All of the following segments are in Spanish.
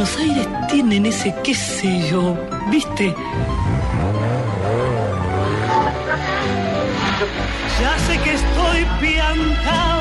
Buenos Aires tienen ese, qué sé yo, ¿viste? Ya sé que estoy piantao.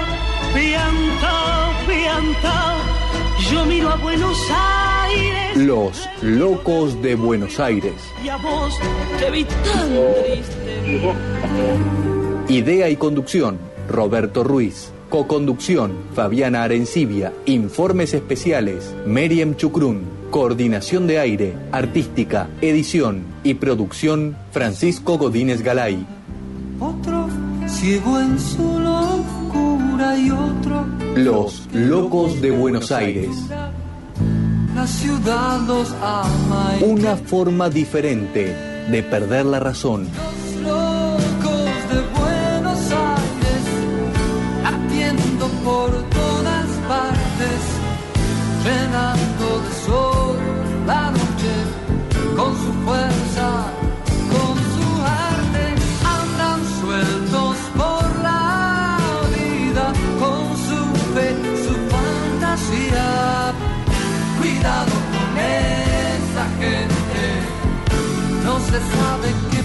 Yo miro a Buenos Aires. Los locos de Buenos Aires. Y a vos te vi tan triste. Idea y conducción, Roberto Ruiz. Coconducción, Fabiana Arencibia. Informes especiales, Meriem Chucrún. Coordinación de aire, artística, edición y producción, Francisco Godínez Galay. Otro ciego en su locura y otro... Los locos de Buenos Aires. La ciudad los ama. Una forma diferente de perder la razón. Los locos de Buenos Aires, latiendo por todas partes, llenando de sol la noche con su fuerza, con su arte, andan sueltos por la vida, con su fe, su fantasía. Cuidado con esa gente, no se sabe qué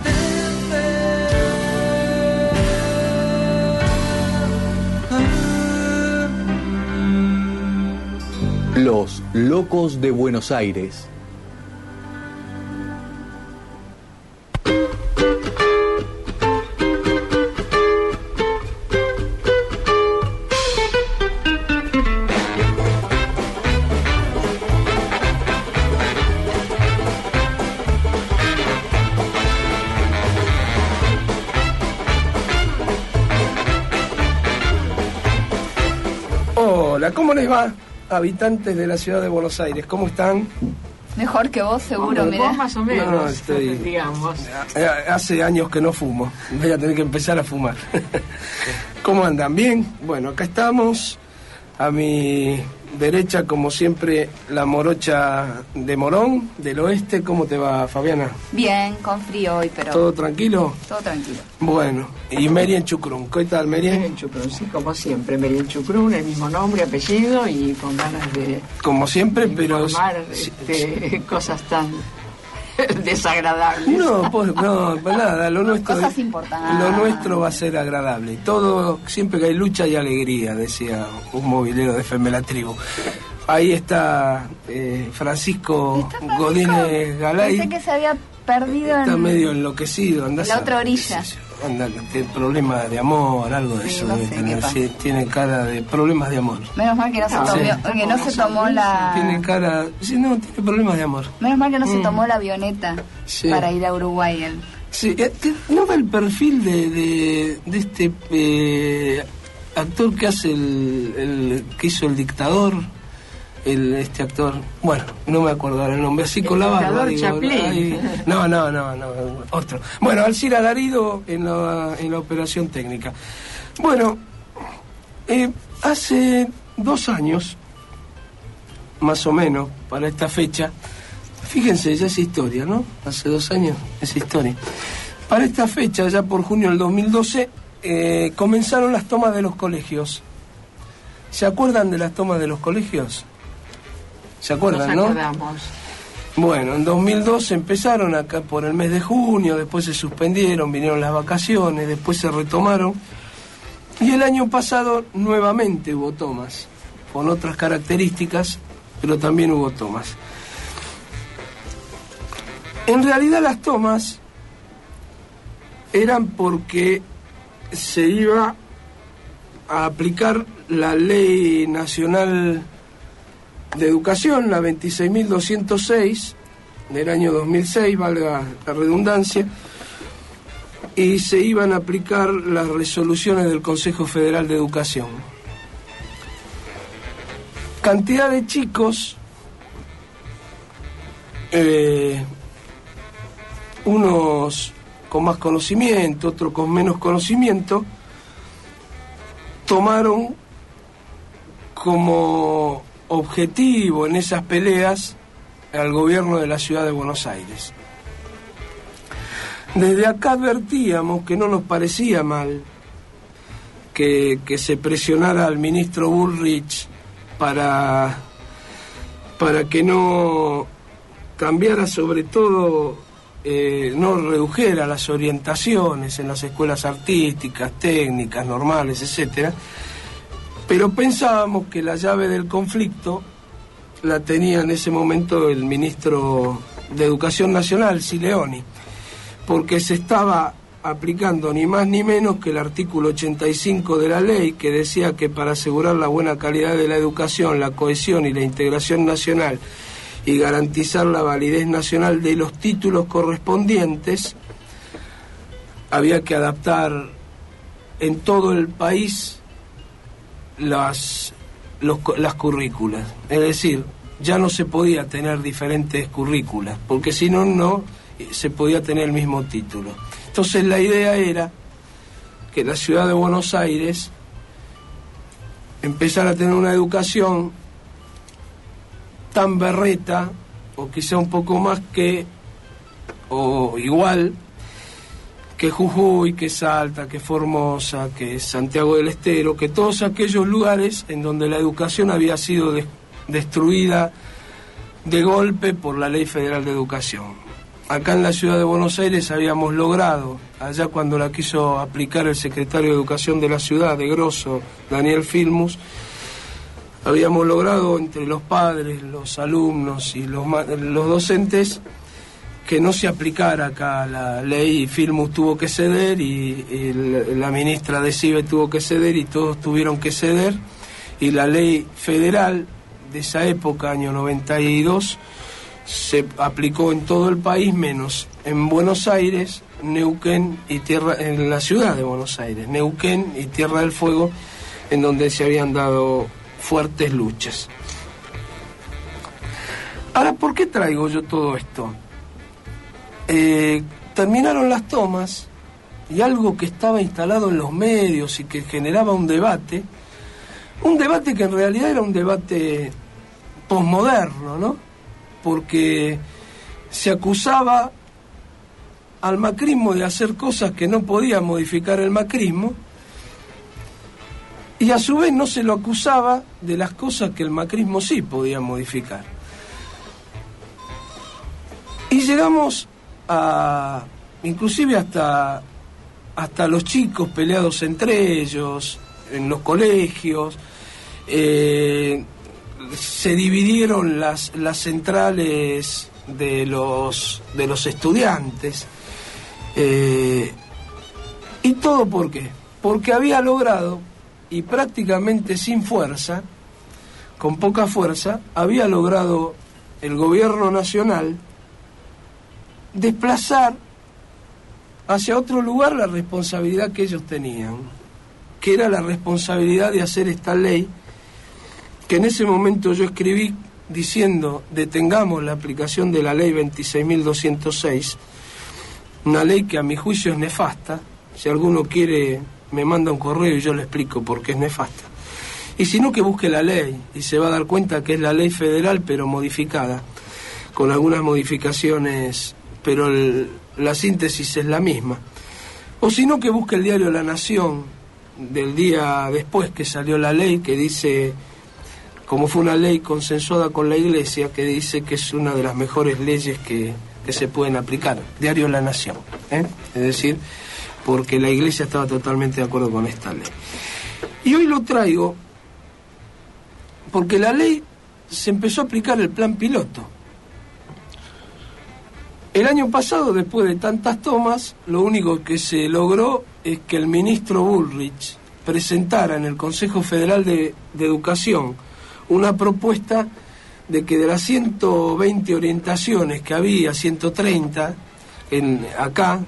pretende. Los locos de Buenos Aires. Hola, ¿cómo les va, habitantes de la ciudad de Buenos Aires? ¿Cómo están? Mejor que vos, seguro, mirá. Vos más o menos, no, estoy, digamos. Hace años que no fumo, voy a tener que empezar a fumar. ¿Cómo andan? ¿Bien? Bueno, acá estamos. A mi derecha, como siempre, la morocha de Morón, del oeste. ¿Cómo te va, Fabiana? Bien, con frío hoy, pero... ¿Todo tranquilo? Todo tranquilo. Bueno, y Meriem Chucrún, ¿qué tal, Meriem? Meriem Chucrún, sí, como siempre, Meriem Chucrún, el mismo nombre, apellido y con ganas de... Como siempre, pero... cosas tan desagradables. No, pues nada, lo nuestro... Cosas importantes. Lo nuestro va a ser agradable. Todo, siempre que hay lucha y alegría, decía un movilero de FM La Tribu. Ahí está Francisco Godínez Galay. Pensé que se había perdido está medio enloquecido. En la otra orilla. Anda, tiene problemas de amor, algo de eso. No debe sé tener. Sí, tiene cara de problemas de amor. Menos mal que no se tomó la... Tiene cara... Sí, no, tiene problemas de amor. Menos mal que no se tomó la avioneta para ir a Uruguay. Sí, ¿no ve el perfil de este actor que hace que hizo El Dictador? Este actor, bueno, no me acuerdo ahora el nombre, así con la barba. No, otro. Bueno, Alcira Garido en la operación técnica. Bueno, hace 2 años, más o menos, para esta fecha, fíjense, ya es historia, ¿no? Hace 2 años es historia. Para esta fecha, ya por junio del 2012, comenzaron las tomas de los colegios. ¿Se acuerdan de las tomas de los colegios? ¿Se acuerdan, no? Nos acordamos. Bueno, en 2012 empezaron acá por el mes de junio, después se suspendieron, vinieron las vacaciones, después se retomaron. Y el año pasado nuevamente hubo tomas, con otras características, pero también hubo tomas. En realidad las tomas eran porque se iba a aplicar la Ley Nacional de Educación, la 26.206 del año 2006, valga la redundancia, y se iban a aplicar las resoluciones del Consejo Federal de Educación. Cantidad de chicos, unos con más conocimiento, otros con menos conocimiento, tomaron como objetivo en esas peleas al gobierno de la ciudad de Buenos Aires. Desde acá advertíamos que no nos parecía mal que se presionara al ministro Bullrich para para que no cambiara, sobre todo, no redujera las orientaciones en las escuelas artísticas, técnicas, normales, etcétera. Pero pensábamos que la llave del conflicto la tenía en ese momento el ministro de Educación Nacional, Sileoni, porque se estaba aplicando ni más ni menos que el artículo 85 de la ley, que decía que para asegurar la buena calidad de la educación, la cohesión y la integración nacional y garantizar la validez nacional de los títulos correspondientes, había que adaptar en todo el país las currículas. Es decir, ya no se podía tener diferentes currículas, porque si no, no se podía tener el mismo título. Entonces la idea era que la ciudad de Buenos Aires empezara a tener una educación tan berreta, o quizá un poco más que, o igual, que Jujuy, que Salta, que Formosa, que Santiago del Estero, que todos aquellos lugares en donde la educación había sido destruida de golpe por la Ley Federal de Educación. Acá en la ciudad de Buenos Aires habíamos logrado, allá cuando la quiso aplicar el secretario de Educación de la ciudad, de Grosso, Daniel Filmus, habíamos logrado entre los padres, los alumnos y los docentes que no se aplicara acá la ley, y Filmus tuvo que ceder y la ministra de CIBE tuvo que ceder y todos tuvieron que ceder, y la ley federal de esa época, año 92, se aplicó en todo el país menos en Buenos Aires, Neuquén y en la ciudad de Buenos Aires, Neuquén y Tierra del Fuego, en donde se habían dado fuertes luchas. Ahora, ¿por qué traigo yo todo esto? Terminaron las tomas y algo que estaba instalado en los medios y que generaba un debate que en realidad era un debate posmoderno, ¿no? Porque se acusaba al macrismo de hacer cosas que no podía modificar el macrismo, y a su vez no se lo acusaba de las cosas que el macrismo sí podía modificar. Y llegamos a, inclusive hasta los chicos peleados entre ellos, en los colegios, se dividieron las centrales de los estudiantes, y todo ¿por qué? Porque había logrado, y prácticamente sin fuerza, con poca fuerza, había logrado el gobierno nacional desplazar hacia otro lugar la responsabilidad que ellos tenían, que era la responsabilidad de hacer esta ley, que en ese momento yo escribí diciendo: detengamos la aplicación de la ley 26.206, una ley que a mi juicio es nefasta. Si alguno quiere, me manda un correo y yo le explico por qué es nefasta. Y si no, que busque la ley y se va a dar cuenta que es la ley federal, pero modificada, con algunas modificaciones, pero la síntesis es la misma. O si no, que busque el diario La Nación del día después que salió la ley, que dice, como fue una ley consensuada con la Iglesia, que dice que es una de las mejores leyes que se pueden aplicar. Diario La Nación, Es decir, porque la Iglesia estaba totalmente de acuerdo con esta ley. Y hoy lo traigo porque la ley se empezó a aplicar el plan piloto. El año pasado, después de tantas tomas, lo único que se logró es que el ministro Bullrich presentara en el Consejo Federal de Educación una propuesta de que de las 120 orientaciones que había, 130 acá,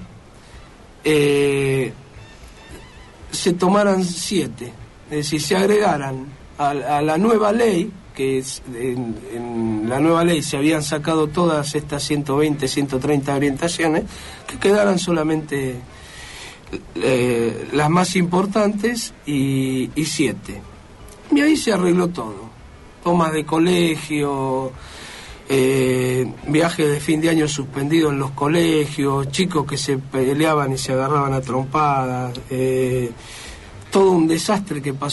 se tomaran 7, es decir, se agregaran a la nueva ley, que en la nueva ley se habían sacado todas estas 120, 130 orientaciones, que quedaran solamente las más importantes y 7. Y ahí se arregló todo. Tomas de colegio, viajes de fin de año suspendidos en los colegios, chicos que se peleaban y se agarraban a trompadas, todo un desastre que pasó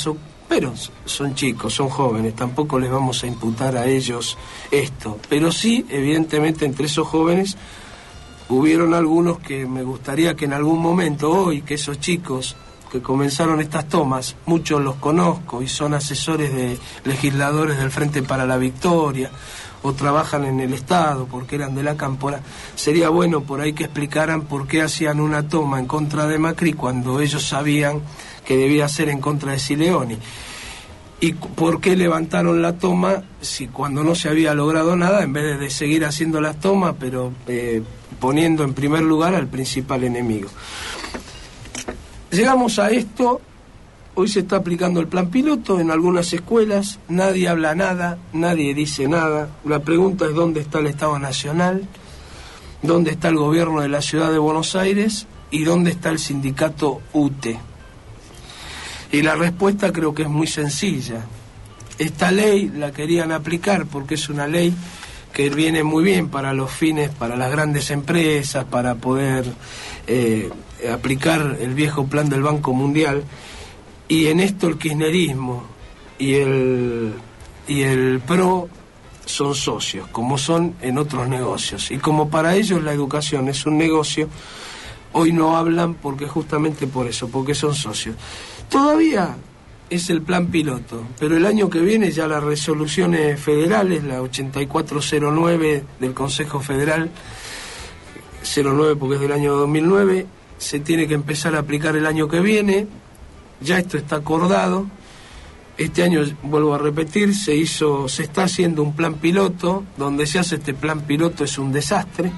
pero son chicos, son jóvenes, tampoco les vamos a imputar a ellos esto. Pero sí, evidentemente, entre esos jóvenes hubieron algunos que me gustaría que en algún momento, hoy, que esos chicos que comenzaron estas tomas, muchos los conozco y son asesores de legisladores del Frente para la Victoria, o trabajan en el Estado porque eran de la Cámpora, sería bueno por ahí que explicaran por qué hacían una toma en contra de Macri cuando ellos sabían que debía ser en contra de Sileoni, y por qué levantaron la toma si cuando no se había logrado nada, en vez de seguir haciendo las tomas, pero poniendo en primer lugar al principal enemigo. Llegamos a esto. Hoy se está aplicando el plan piloto en algunas escuelas, nadie habla nada, nadie dice nada. La pregunta es dónde está el Estado Nacional, dónde está el gobierno de la Ciudad de Buenos Aires y dónde está el sindicato UTE. Y la respuesta creo que es muy sencilla. Esta ley la querían aplicar porque es una ley que viene muy bien para los fines, para las grandes empresas, para poder aplicar el viejo plan del Banco Mundial. Y en esto el kirchnerismo y el PRO son socios, como son en otros negocios. Y como para ellos la educación es un negocio, hoy no hablan porque justamente por eso, porque son socios. Todavía es el plan piloto, pero el año que viene ya las resoluciones federales, la 8409 del Consejo Federal, 09 porque es del año 2009, se tiene que empezar a aplicar el año que viene. Ya esto está acordado. Este año, vuelvo a repetir, se está haciendo un plan piloto. Donde se hace este plan piloto es un desastre.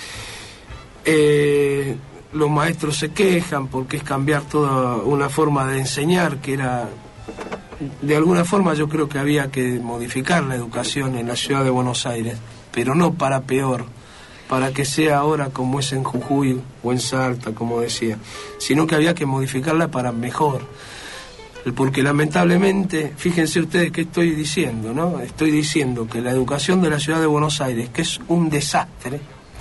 Los maestros se quejan porque es cambiar toda una forma de enseñar, que era, de alguna forma yo creo que había que modificar la educación en la Ciudad de Buenos Aires, pero no para peor, para que sea ahora como es en Jujuy o en Salta, como decía, sino que había que modificarla para mejor. Porque lamentablemente, fíjense ustedes qué estoy diciendo, ¿no? Estoy diciendo que la educación de la Ciudad de Buenos Aires, que es un desastre,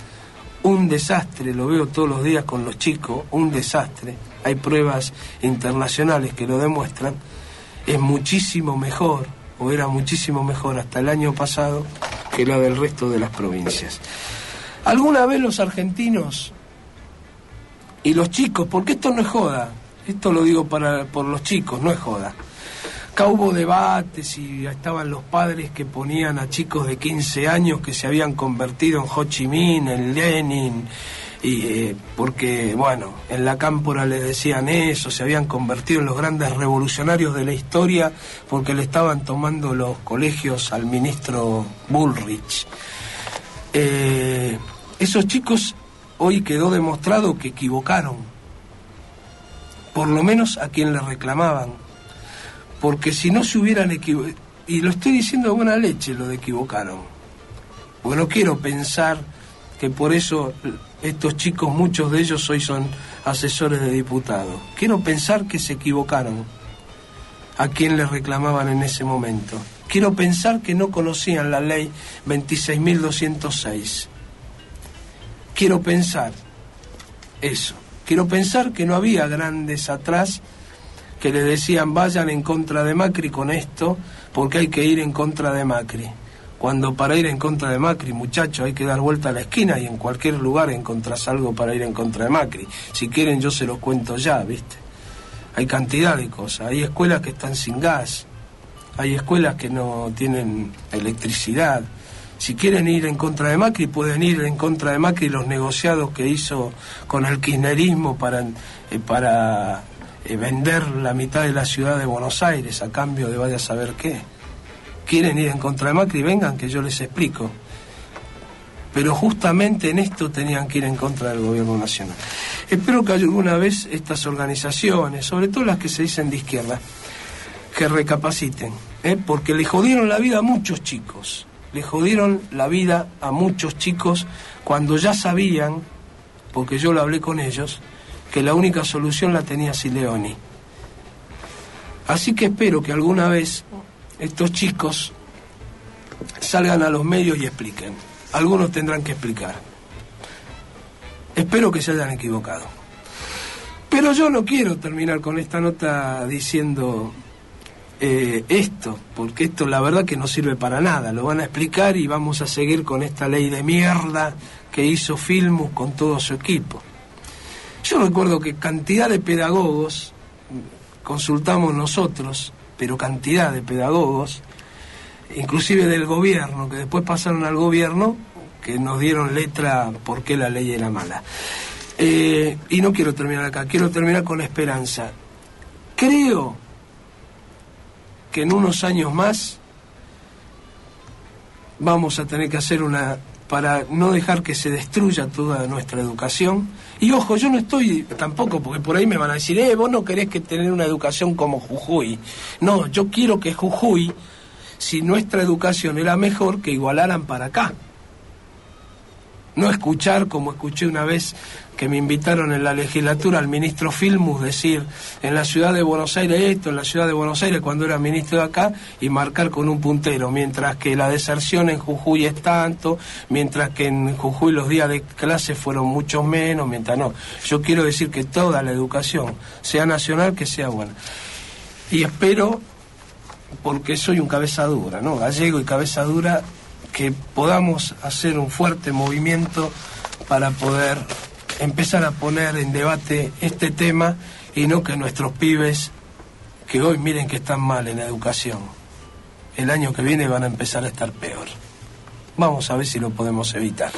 lo veo todos los días con los chicos, un desastre, hay pruebas internacionales que lo demuestran, es muchísimo mejor, o era muchísimo mejor hasta el año pasado, que la del resto de las provincias. Alguna vez los argentinos y los chicos, porque esto no es joda, esto lo digo por los chicos, no es joda. Acá hubo debates y estaban los padres que ponían a chicos de 15 años que se habían convertido en Ho Chi Minh, en Lenin, y porque, bueno, en la Cámpora les decían eso, se habían convertido en los grandes revolucionarios de la historia porque le estaban tomando los colegios al ministro Bullrich. Esos chicos hoy quedó demostrado que equivocaron, por lo menos a quien les reclamaban, porque si no se hubieran equivocado, y lo estoy diciendo de buena leche lo de equivocaron, porque no quiero pensar que por eso estos chicos, muchos de ellos hoy son asesores de diputados, quiero pensar que se equivocaron a quien les reclamaban en ese momento. Quiero pensar que no conocían la ley 26.206. Quiero pensar eso. Quiero pensar que no había grandes atrás que le decían vayan en contra de Macri con esto, porque hay que ir en contra de Macri. Cuando para ir en contra de Macri, muchachos, hay que dar vuelta a la esquina y en cualquier lugar encontrás algo para ir en contra de Macri. Si quieren yo se los cuento ya, ¿viste? Hay cantidad de cosas. Hay escuelas que están sin gas. Hay escuelas que no tienen electricidad. Si quieren ir en contra de Macri, pueden ir en contra de Macri los negociados que hizo con el kirchnerismo para vender la mitad de la ciudad de Buenos Aires a cambio de vaya a saber qué. Quieren ir en contra de Macri, vengan que yo les explico. Pero justamente en esto tenían que ir en contra del gobierno nacional. Espero que alguna vez estas organizaciones, sobre todo las que se dicen de izquierda, que recapaciten, porque le jodieron la vida a muchos chicos. Le jodieron la vida a muchos chicos cuando ya sabían, porque yo lo hablé con ellos, que la única solución la tenía Sileoni. Así que espero que alguna vez estos chicos salgan a los medios y expliquen. Algunos tendrán que explicar. Espero que se hayan equivocado. Pero yo no quiero terminar con esta nota diciendo esto, porque esto la verdad que no sirve para nada. Lo van a explicar y vamos a seguir con esta ley de mierda que hizo Filmus con todo su equipo. Yo recuerdo que cantidad de pedagogos, consultamos nosotros, pero cantidad de pedagogos, inclusive del gobierno, que después pasaron al gobierno, que nos dieron letra por qué la ley era mala. Y no quiero terminar acá, quiero terminar con la esperanza. Creo que en unos años más vamos a tener que hacer para no dejar que se destruya toda nuestra educación. Y ojo, yo no estoy tampoco, porque por ahí me van a decir, vos no querés que tener una educación como Jujuy. No, yo quiero que Jujuy, si nuestra educación era mejor, que igualaran para acá. No escuchar, como escuché una vez que me invitaron en la legislatura al ministro Filmus decir en la ciudad de Buenos Aires esto, en la ciudad de Buenos Aires cuando era ministro de acá, y marcar con un puntero, mientras que la deserción en Jujuy es tanto, mientras que en Jujuy los días de clase fueron muchos menos, mientras no. Yo quiero decir que toda la educación, sea nacional, que sea buena. Y espero, porque soy un cabeza dura, ¿no? Gallego y cabeza dura, que podamos hacer un fuerte movimiento para poder empezar a poner en debate este tema y no que nuestros pibes, que hoy miren que están mal en educación, el año que viene van a empezar a estar peor. Vamos a ver si lo podemos evitar.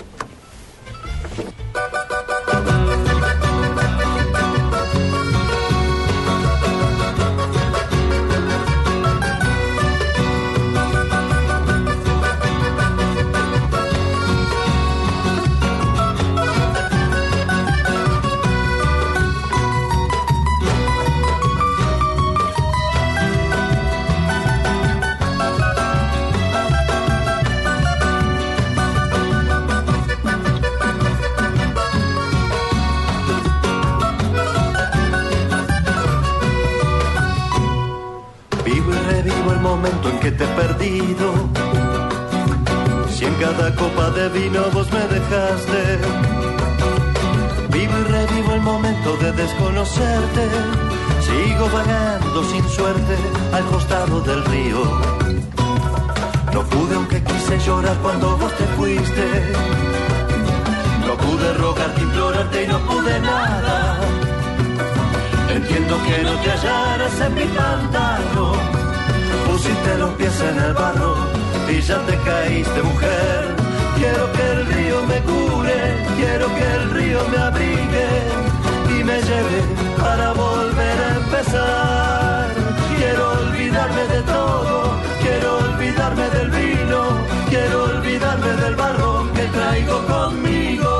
Que te he perdido, si en cada copa de vino vos me dejaste. Vivo y revivo el momento de desconocerte, sigo vagando sin suerte al costado del río. No pude aunque quise llorar cuando vos te fuiste, no pude rogarte, implorarte y no pude nada. Entiendo que no te hallaras en mi pantano, pusiste los pies en el barro y ya te caíste, mujer. Quiero que el río me cure, quiero que el río me abrigue y me lleve para volver a empezar. Quiero olvidarme de todo, quiero olvidarme del vino, quiero olvidarme del barro que traigo conmigo.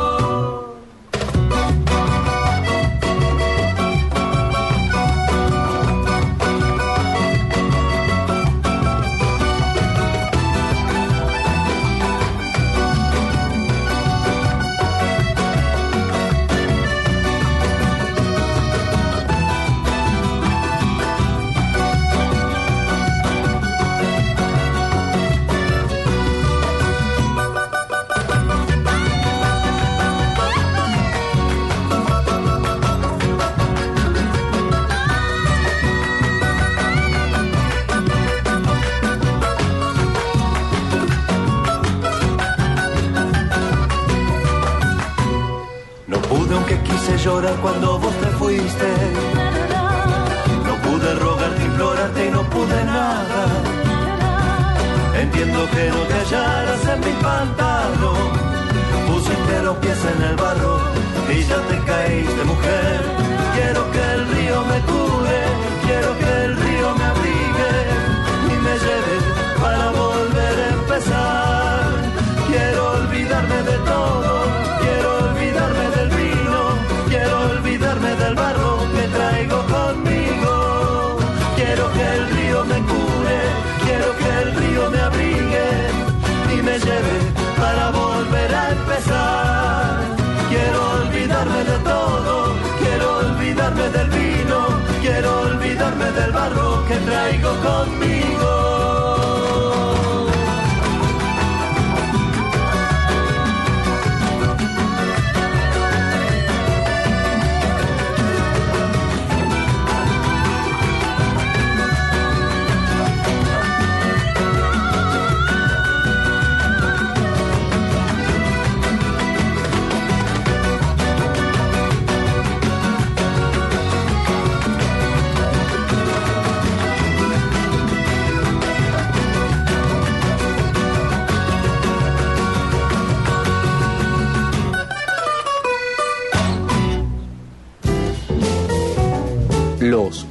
Llorar cuando vos te fuiste, no pude rogarte, implorarte y no pude nada. Entiendo que no te hallaras en mi pantano, pusiste los pies en el barro y ya te caíste, mujer. Quiero que el río me cure, quiero que el río me abrigue y me lleve para volver a empezar. Quiero olvidarme de todo, quiero olvidarme del vino, quiero olvidarme del barro que traigo conmigo. Quiero que el río me cure, quiero que el río me abrigue y me lleve para volver a empezar. Quiero olvidarme de todo, quiero olvidarme del vino, quiero olvidarme del barro que traigo conmigo.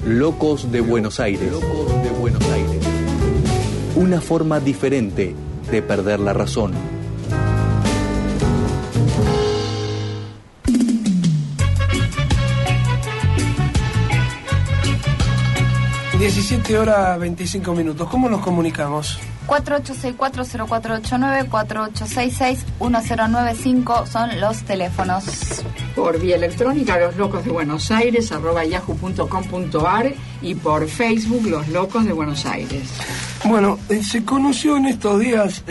Locos de Buenos Aires. Locos de Buenos Aires. Una forma diferente de perder la razón. (17:25). ¿Cómo nos comunicamos? 4864-0489, 4866-1095 son los teléfonos. Por vía electrónica, Los Locos de Buenos Aires, @yahoo.com.ar, y por Facebook, Los Locos de Buenos Aires. Bueno, se conoció en estos días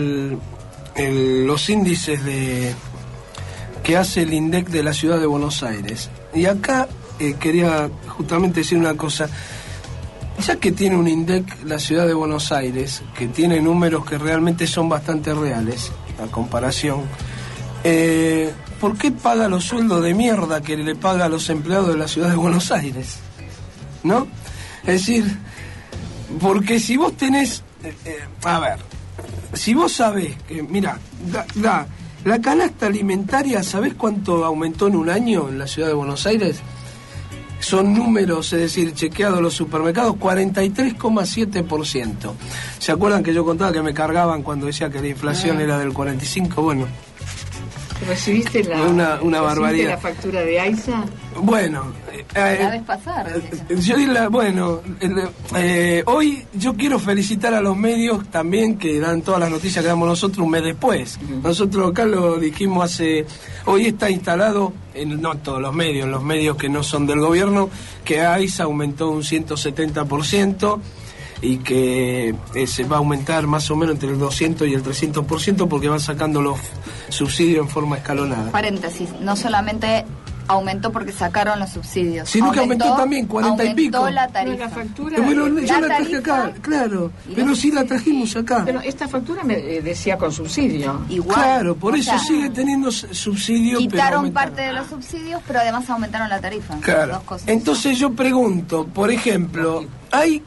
los índices que hace el INDEC de la ciudad de Buenos Aires. Y acá quería justamente decir una cosa. Ya que tiene un INDEC la ciudad de Buenos Aires, que tiene números que realmente son bastante reales, a comparación, ¿por qué paga los sueldos de mierda que le paga a los empleados de la ciudad de Buenos Aires? ¿No? Es decir, porque si vos tenés... a ver, si vos sabés que, mira, la canasta alimentaria, ¿sabés cuánto aumentó en un año en la ciudad de Buenos Aires? Son números, es decir, chequeados los supermercados, 43,7%. ¿Se acuerdan que yo contaba que me cargaban cuando decía que la inflación era del 45%? Bueno. ¿Recibiste una barbaridad. ¿La factura de AISA? La Bueno. vez pasada. Hoy yo quiero felicitar a los medios también que dan todas las noticias que damos nosotros un mes después. Nosotros acá lo dijimos hoy está instalado, no todos los medios que no son del gobierno, que AISA aumentó un 170%. Y que se va a aumentar más o menos entre el 200 y el 300% porque van sacando los subsidios en forma escalonada. Paréntesis, no solamente aumentó porque sacaron los subsidios, sino que aumentó también 40 y pico. Aumentó la tarifa. La factura, yo la traje acá, claro, pero sí la trajimos acá. Pero esta factura me decía con subsidio. Igual. Claro, por eso sigue teniendo subsidio. Quitaron parte de los subsidios, pero además aumentaron la tarifa. Claro. Dos cosas. Entonces yo pregunto, por ejemplo, hay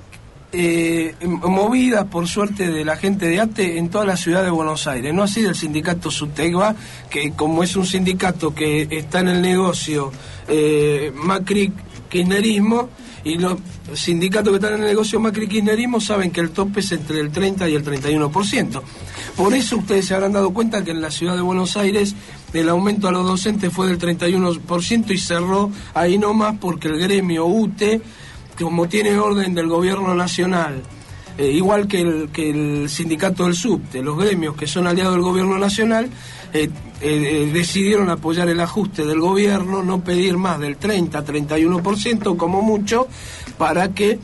movidas por suerte de la gente de ATE en toda la ciudad de Buenos Aires, no así del sindicato Subtegba, que como es un sindicato que está en el negocio Macri-Kirchnerismo, y los sindicatos que están en el negocio Macri-Kirchnerismo saben que el tope es entre el 30 y el 31%. Por eso ustedes se habrán dado cuenta que en la ciudad de Buenos Aires el aumento a los docentes fue del 31% y cerró ahí nomás porque el gremio UTE, como tiene orden del gobierno nacional, igual que el sindicato del subte, los gremios que son aliados del gobierno nacional, decidieron apoyar el ajuste del gobierno, no pedir más del 30-31% como mucho, para que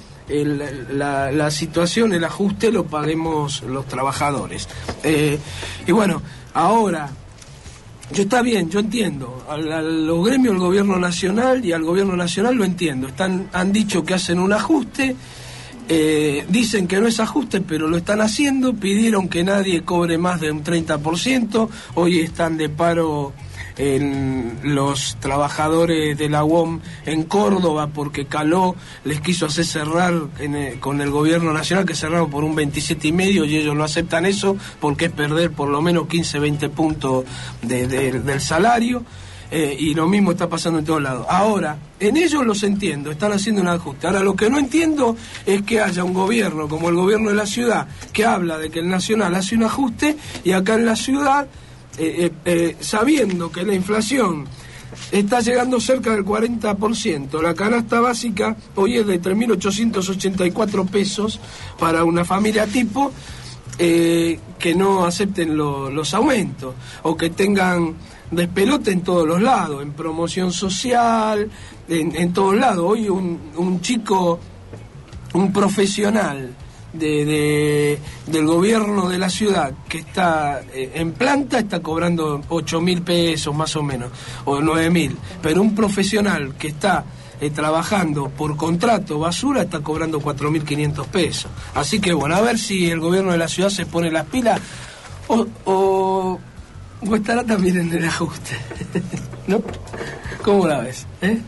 la situación, el ajuste lo paguemos los trabajadores. Y bueno, ahora... Está bien, yo entiendo. A los gremios del gobierno nacional y al gobierno nacional lo entiendo. Han dicho que hacen un ajuste, dicen que no es ajuste, pero lo están haciendo. Pidieron que nadie cobre más de un 30%. Hoy están de paro los trabajadores de la UOM en Córdoba porque Caló les quiso hacer cerrar con el gobierno nacional, que cerraron por un 27,5, y ellos no aceptan eso porque es perder por lo menos 15-20 puntos del salario. Y lo mismo está pasando en todos lados. Ahora, en ellos los entiendo, están haciendo un ajuste. Ahora, lo que no entiendo es que haya un gobierno como el gobierno de la ciudad que habla de que el nacional hace un ajuste, y acá en la ciudad, sabiendo que la inflación está llegando cerca del 40%, la canasta básica hoy es de 3.884 pesos para una familia tipo, que no acepten los aumentos o que tengan despelote en todos los lados, en promoción social, en todos lados. Hoy un chico, un profesional del gobierno de la ciudad que está en planta está cobrando 8.000 pesos más o menos, o 9.000, pero un profesional que está trabajando por contrato basura está cobrando 4.500 pesos. Así que bueno, a ver si el gobierno de la ciudad se pone las pilas o estará también en el ajuste. ¿No? ¿Cómo la ves?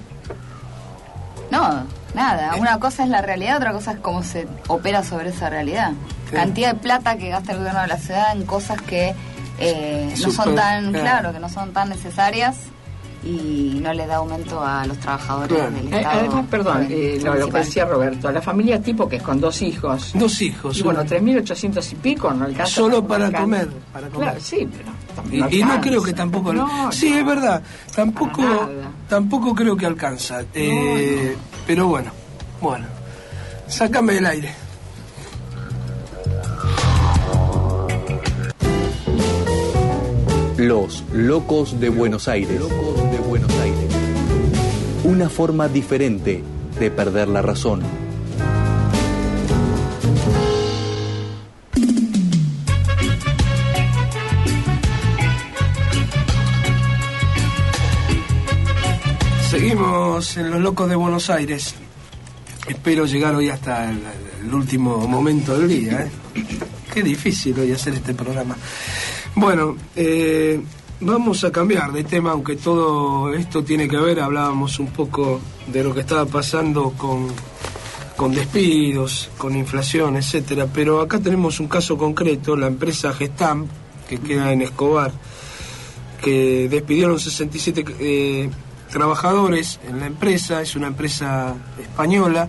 No, nada. Una cosa es la realidad, otra cosa es cómo se opera sobre esa realidad. Sí. Cantidad de plata que gasta el gobierno de la ciudad en cosas que no son tan, claro, que no son tan necesarias y no le da aumento a los trabajadores del Estado. Además, perdón, lo que decía Roberto, la familia tipo que es con 2 hijos. 2 hijos. Y bueno, 3.800 y pico no alcanza. Solo para comer. Claro, sí, pero y no creo que tampoco. Sí, es verdad. Tampoco creo que alcanza. Pero bueno. Sácame del aire. Los locos de Buenos Aires. Una forma diferente de perder la razón. Seguimos en Los Locos de Buenos Aires. Espero llegar hoy hasta el último momento del día. Qué difícil hoy hacer este programa. Bueno, vamos a cambiar de tema, aunque todo esto tiene que ver, hablábamos un poco de lo que estaba pasando con despidos, con inflación, etcétera, pero acá tenemos un caso concreto, la empresa Gestamp, que queda en Escobar, que despidieron 67 trabajadores en la empresa, es una empresa española,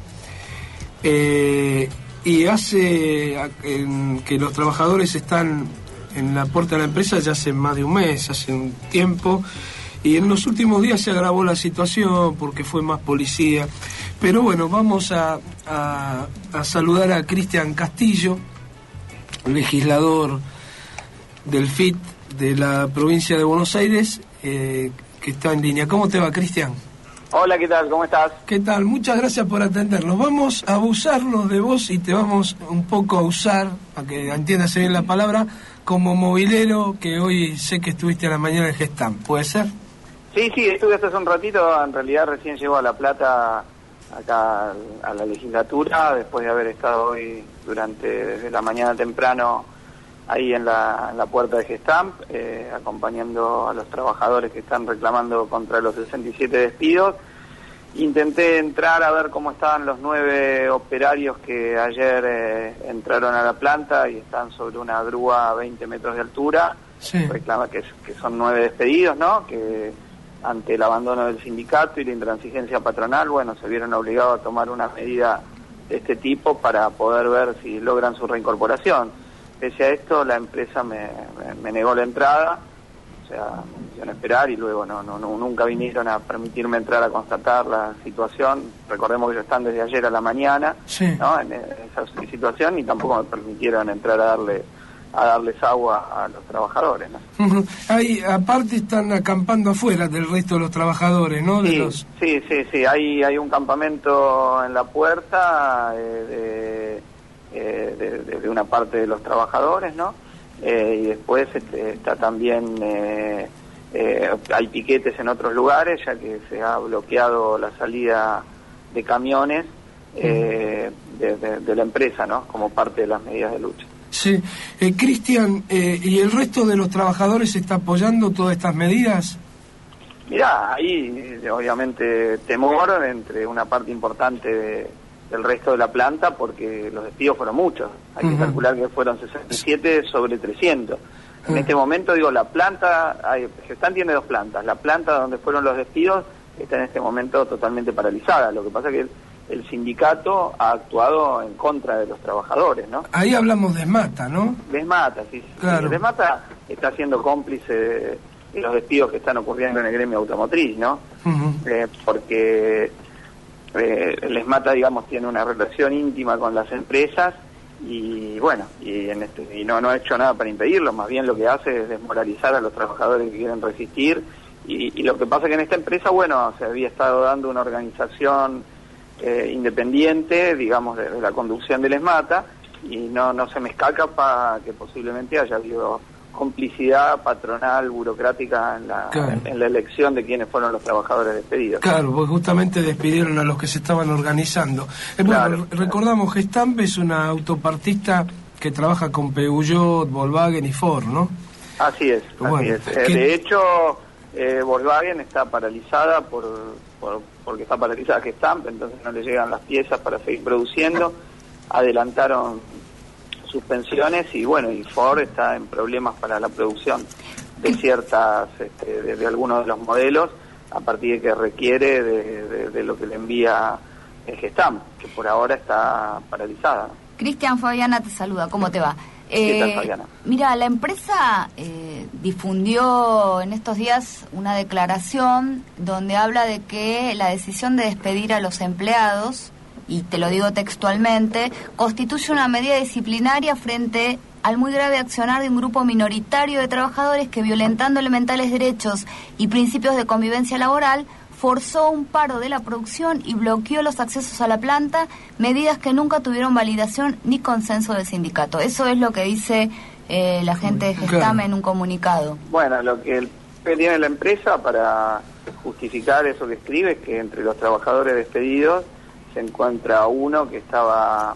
y hace que los trabajadores están en la puerta de la empresa ya hace más de un mes, hace un tiempo, y en los últimos días se agravó la situación porque fue más policía. Pero bueno, vamos a saludar a Cristian Castillo, legislador del FIT de la provincia de Buenos Aires, que está en línea. ¿Cómo te va, Cristian? Hola, ¿qué tal? ¿Cómo estás? ¿Qué tal? Muchas gracias por atendernos. Vamos a abusarnos de vos y te vamos un poco a usar, para que entiendas bien la palabra, como movilero, que hoy sé que estuviste a la mañana en Gestamp. ¿Puede ser? Sí, estuve hasta hace un ratito. En realidad recién llego a La Plata, acá a la legislatura, después de haber estado hoy desde la mañana temprano ahí en la puerta de Gestamp, acompañando a los trabajadores que están reclamando contra los 67 despidos. Intenté entrar a ver cómo estaban los 9 operarios que ayer entraron a la planta y están sobre una grúa a 20 metros de altura. Sí. Reclama que son 9 despedidos, ¿no? Que ante el abandono del sindicato y la intransigencia patronal, bueno, se vieron obligados a tomar una medida de este tipo para poder ver si logran su reincorporación. Pese a esto, la empresa me negó la entrada, o sea, me hicieron esperar y luego nunca vinieron a permitirme entrar a constatar la situación. Recordemos que ellos están desde ayer a la mañana, sí, ¿no? En esa situación, y tampoco me permitieron entrar a darles agua a los trabajadores, ¿no? Aparte están acampando afuera del resto de los trabajadores, ¿no? Sí, hay un campamento en la puerta de una parte de los trabajadores, ¿no? Y después está también hay piquetes en otros lugares, ya que se ha bloqueado la salida de camiones de la empresa, ¿no? Como parte de las medidas de lucha. Sí. Cristian, ¿y el resto de los trabajadores está apoyando todas estas medidas? Mirá, hay obviamente temor entre una parte importante del resto de la planta, porque los despidos fueron muchos. Hay que calcular que fueron 67 sobre 300. En este momento, la planta, Gestamp tiene 2 plantas. La planta donde fueron los despidos está en este momento totalmente paralizada. Lo que pasa es que el sindicato ha actuado en contra de los trabajadores, ¿no? Ahí hablamos de Esmata, ¿no? De Esmata, sí. Claro. De Esmata está siendo cómplice de los despidos que están ocurriendo en el gremio automotriz, ¿no? Porque el Esmata, digamos, tiene una relación íntima con las empresas y bueno, y no ha hecho nada para impedirlo, más bien lo que hace es desmoralizar a los trabajadores que quieren resistir, y lo que pasa es que en esta empresa, bueno, se había estado dando una organización independiente, digamos, de la conducción del Esmata, y no se me escapa que posiblemente haya habido complicidad patronal, burocrática en la elección de quiénes fueron los trabajadores despedidos. Claro, porque justamente despidieron a los que se estaban organizando. Bueno, recordamos, Gestamp es una autopartista que trabaja con Peugeot, Volkswagen y Ford, ¿no? Así es, así es. De hecho, Volkswagen está paralizada porque está paralizada Gestamp, entonces no le llegan las piezas para seguir produciendo. Adelantaron suspensiones y bueno, y Ford está en problemas para la producción de ciertas de algunos de los modelos, a partir de que requiere de lo que le envía el Gestam, que por ahora está paralizada. Cristian, Fabiana te saluda, ¿cómo te va? ¿Qué tal, Fabiana? Mira, la empresa difundió en estos días una declaración donde habla de que la decisión de despedir a los empleados, y te lo digo textualmente, constituye una medida disciplinaria frente al muy grave accionar de un grupo minoritario de trabajadores que, violentando elementales derechos y principios de convivencia laboral, forzó un paro de la producción y bloqueó los accesos a la planta, medidas que nunca tuvieron validación ni consenso del sindicato. Eso es lo que dice la gente de Gestam en un comunicado. Bueno, lo que tiene la empresa para justificar eso que escribe es que entre los trabajadores despedidos se encuentra uno que estaba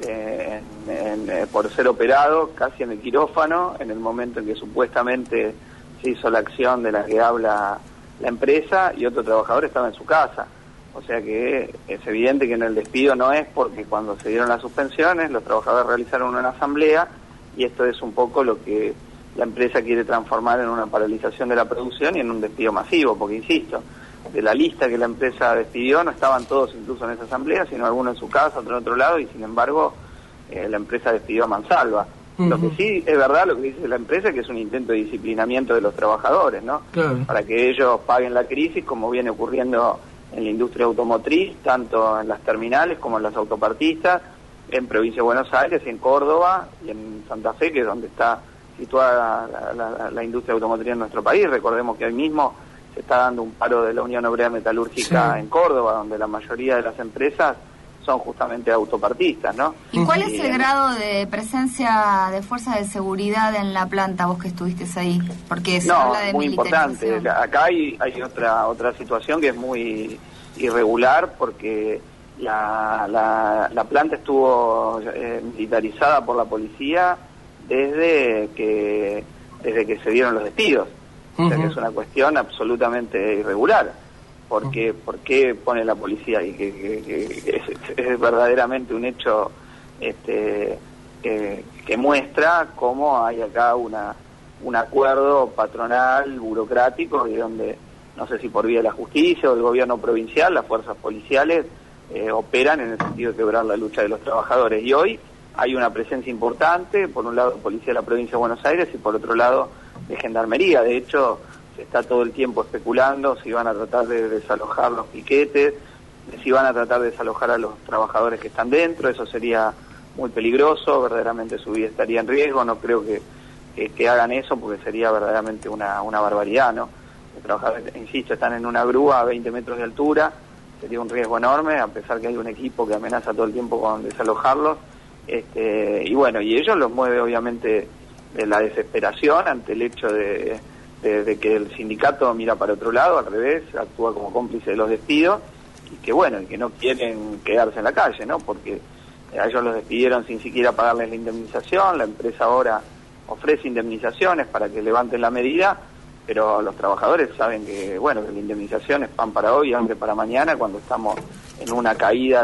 por ser operado casi en el quirófano en el momento en que supuestamente se hizo la acción de la que habla la empresa, y otro trabajador estaba en su casa. O sea que es evidente que en el despido no es porque cuando se dieron las suspensiones los trabajadores realizaron una asamblea, y esto es un poco lo que la empresa quiere transformar en una paralización de la producción y en un despido masivo, porque insisto, de la lista que la empresa despidió no estaban todos incluso en esa asamblea, sino algunos en su casa, otro en otro lado, y sin embargo la empresa despidió a mansalva. Lo que sí es verdad, lo que dice la empresa, que es un intento de disciplinamiento de los trabajadores, ¿no? Claro. Para que ellos paguen la crisis, como viene ocurriendo en la industria automotriz, tanto en las terminales como en las autopartistas, en provincia de Buenos Aires, y en Córdoba y en Santa Fe, que es donde está situada la industria automotriz en nuestro país. Recordemos que hoy mismo se está dando un paro de la Unión Obrera Metalúrgica en Córdoba, donde la mayoría de las empresas son justamente autopartistas, ¿no? ¿Y cuál es el grado de presencia de fuerzas de seguridad en la planta, vos que estuviste ahí? Porque se habla de muy importante. Acá hay otra situación que es muy irregular, porque la planta estuvo militarizada por la policía desde que se dieron los despidos. O sea que es una cuestión absolutamente irregular. ¿Por qué pone la policía ahí? Que es verdaderamente un hecho que muestra cómo hay acá un acuerdo patronal, burocrático, y donde, no sé si por vía de la justicia o del gobierno provincial, las fuerzas policiales operan en el sentido de quebrar la lucha de los trabajadores. Y hoy hay una presencia importante, por un lado policía de la provincia de Buenos Aires y por otro lado de Gendarmería. De hecho, se está todo el tiempo especulando si van a tratar de desalojar los piquetes, si van a tratar de desalojar a los trabajadores que están dentro. Eso sería muy peligroso, verdaderamente su vida estaría en riesgo. No creo que hagan eso, porque sería verdaderamente una barbaridad, ¿no? Los trabajadores, insisto, están en una grúa a 20 metros de altura, sería un riesgo enorme, a pesar que hay un equipo que amenaza todo el tiempo con desalojarlos. Y bueno, y ellos los mueve obviamente la desesperación ante el hecho de que el sindicato mira para otro lado, al revés, actúa como cómplice de los despidos, y que bueno, y que no quieren quedarse en la calle, ¿no? Porque a ellos los despidieron sin siquiera pagarles la indemnización. La empresa ahora ofrece indemnizaciones para que levanten la medida, pero los trabajadores saben que, bueno, que la indemnización es pan para hoy y hambre para mañana, cuando estamos en una caída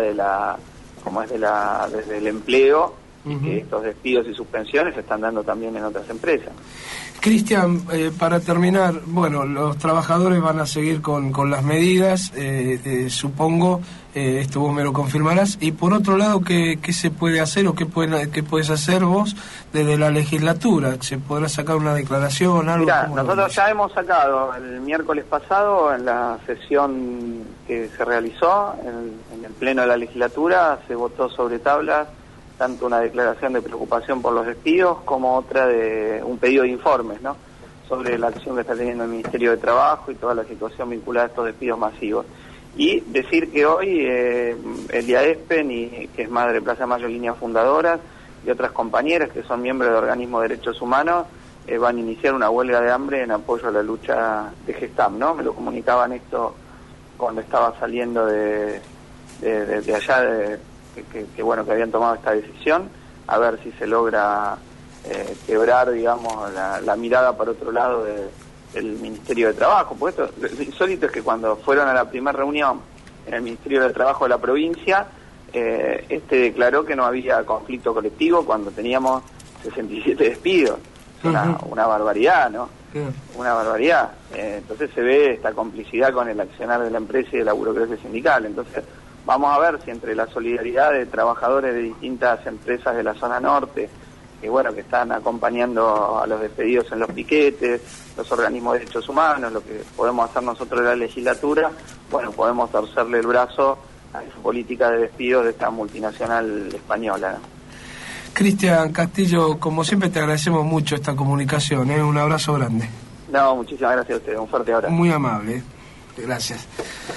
desde el empleo, y que estos despidos y suspensiones se están dando también en otras empresas. Cristian, para terminar, bueno, los trabajadores van a seguir con las medidas, supongo, esto vos me lo confirmarás, y por otro lado, ¿qué se puede hacer o qué puedes hacer vos desde la legislatura? ¿Se podrá sacar una declaración, algo? Mirá, nosotros ya hemos sacado el miércoles pasado, en la sesión que se realizó en el pleno de la legislatura, se votó sobre tablas tanto una declaración de preocupación por los despidos como otra de un pedido de informes, ¿no?, sobre la acción que está teniendo el Ministerio de Trabajo y toda la situación vinculada a estos despidos masivos. Y decir que hoy Elia Espen, que es madre de Plaza Mayo Líneas Fundadoras, y otras compañeras que son miembros del organismo de derechos humanos, van a iniciar una huelga de hambre en apoyo a la lucha de Gestam, ¿no? Me lo comunicaban esto cuando estaba saliendo de allá, que bueno, que habían tomado esta decisión, a ver si se logra quebrar, digamos, la mirada para otro lado del Ministerio de Trabajo. Porque esto, lo insólito es que cuando fueron a la primera reunión en el Ministerio de Trabajo de la provincia, declaró que no había conflicto colectivo cuando teníamos 67 despidos. O una barbaridad, ¿no? Una barbaridad. Entonces se ve esta complicidad con el accionar de la empresa y de la burocracia sindical. Entonces vamos a ver si entre la solidaridad de trabajadores de distintas empresas de la zona norte, que bueno, que están acompañando a los despedidos en los piquetes, los organismos de derechos humanos, lo que podemos hacer nosotros en la legislatura, bueno, podemos torcerle el brazo a esa política de despidos de esta multinacional española, ¿no? Cristian Castillo, como siempre te agradecemos mucho esta comunicación, un abrazo grande. No, muchísimas gracias a ustedes, un fuerte abrazo. Muy amable, gracias.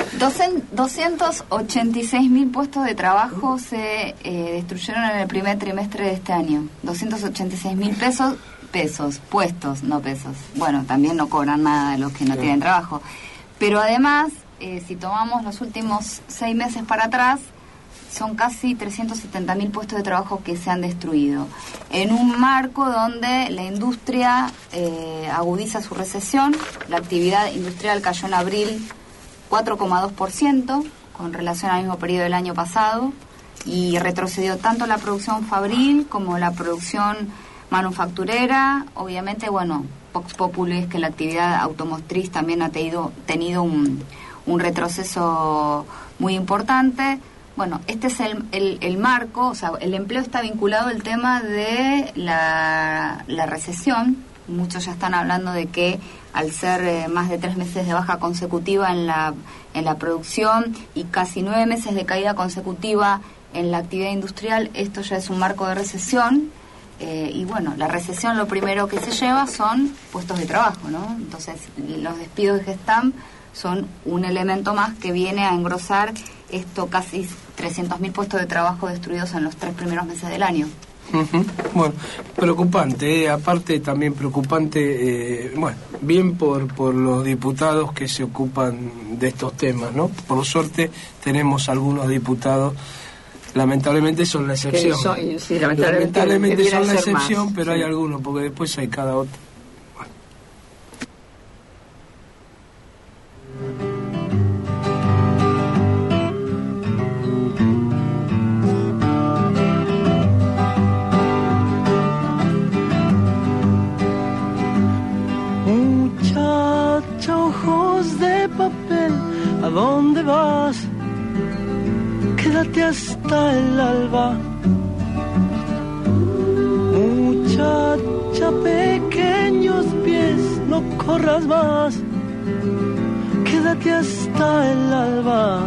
286.000 puestos de trabajo se destruyeron en el primer trimestre de este año. 286.000 puestos, no pesos. Bueno, también no cobran nada de los que no tienen trabajo. Pero además, si tomamos los últimos 6 meses para atrás, son casi 370.000 puestos de trabajo que se han destruido, en un marco donde la industria agudiza su recesión. La actividad industrial cayó en abril 4,2% con relación al mismo periodo del año pasado, y retrocedió tanto la producción fabril como la producción manufacturera. Obviamente, bueno, Vox Populi es que la actividad automotriz también ha tenido un retroceso muy importante. Bueno, este es el marco, o sea, el empleo está vinculado al tema de la recesión. Muchos ya están hablando de que al ser más de 3 meses de baja consecutiva en la producción y casi 9 meses de caída consecutiva en la actividad industrial, esto ya es un marco de recesión. Y bueno, la recesión lo primero que se lleva son puestos de trabajo, ¿no? Entonces, los despidos de Gestamp son un elemento más que viene a engrosar esto, casi 300.000 puestos de trabajo destruidos en los 3 primeros meses del año. Bueno, preocupante, aparte también preocupante, bueno, bien por los diputados que se ocupan de estos temas, ¿no? Por suerte tenemos algunos diputados, lamentablemente son la excepción. Sí, lamentablemente son la excepción, más, pero sí. hay algunos, porque después hay cada otro. ¿A dónde vas? Quédate hasta el alba. Muchacha, pequeños pies, no corras más. Quédate hasta el alba.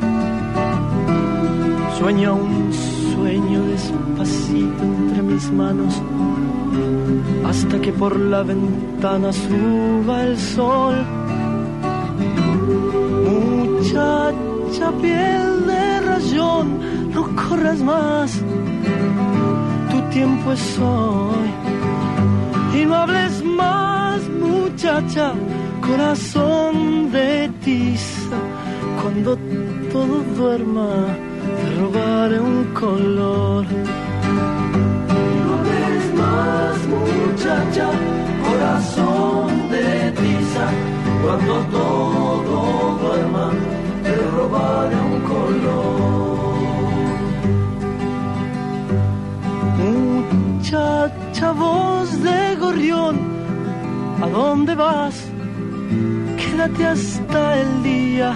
Sueña un sueño despacito entre mis manos, hasta que por la ventana suba el sol. Muchacha, piel de rayón, no corras más, tu tiempo es hoy. Y no hables más, muchacha, corazón de tiza. Cuando todo duerma, te robaré un color. Y no hables más, muchacha, corazón de tiza. Cuando todo duerma, te robaré un color. Muchacha, voz de gorrión, ¿a dónde vas? Quédate hasta el día.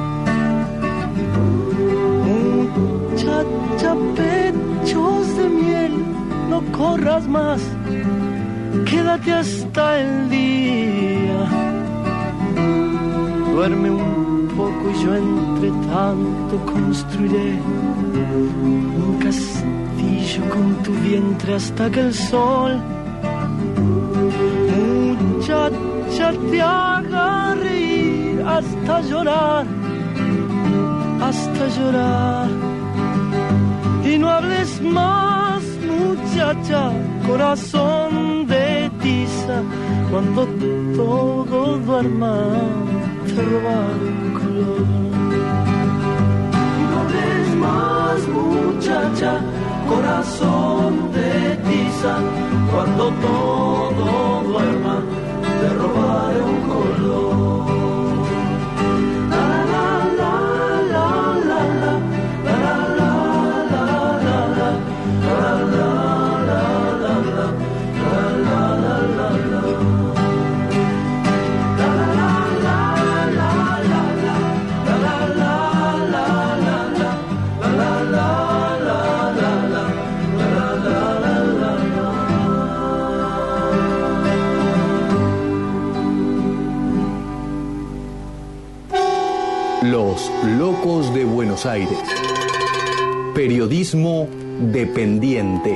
Muchacha, pechos de miel, no corras más, quédate hasta el día. Duerme un poco y yo entre tanto construiré un castillo con tu vientre hasta que el sol, muchacha, te haga reír hasta llorar, hasta llorar. Y no hables más, muchacha, corazón de tiza. Cuando todo duerma, te robaré un color. Y no hables más, muchacha, corazón de tiza. Cuando todo duerma, te robaré un color. La Locos de Buenos Aires. Periodismo dependiente.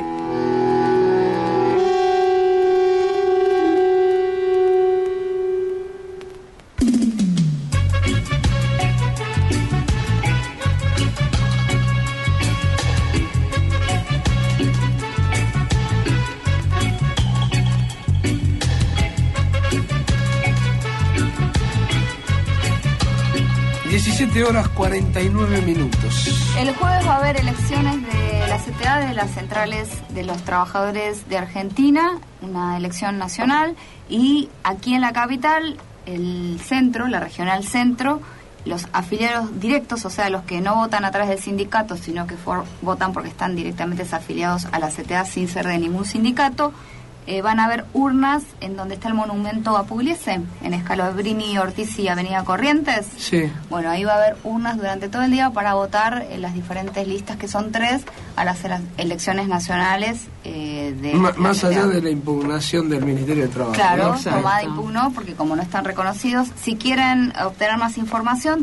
Horas 49 minutos. El jueves va a haber elecciones de la CTA, de las centrales de los trabajadores de Argentina, una elección nacional, y aquí en la capital, el centro, la regional centro, los afiliados directos, o sea, los que no votan a través del sindicato, sino que votan porque están directamente afiliados a la CTA sin ser de ningún sindicato, van a haber urnas en donde está el monumento a Pugliese, en Scalabrini, Ortiz y Avenida Corrientes. Sí. Bueno, ahí va a haber urnas durante todo el día para votar en las diferentes listas, que son 3, a las elecciones nacionales más allá de la impugnación del Ministerio de Trabajo. Claro, Exacto. Tomada impugnó, porque como no están reconocidos, si quieren obtener más información,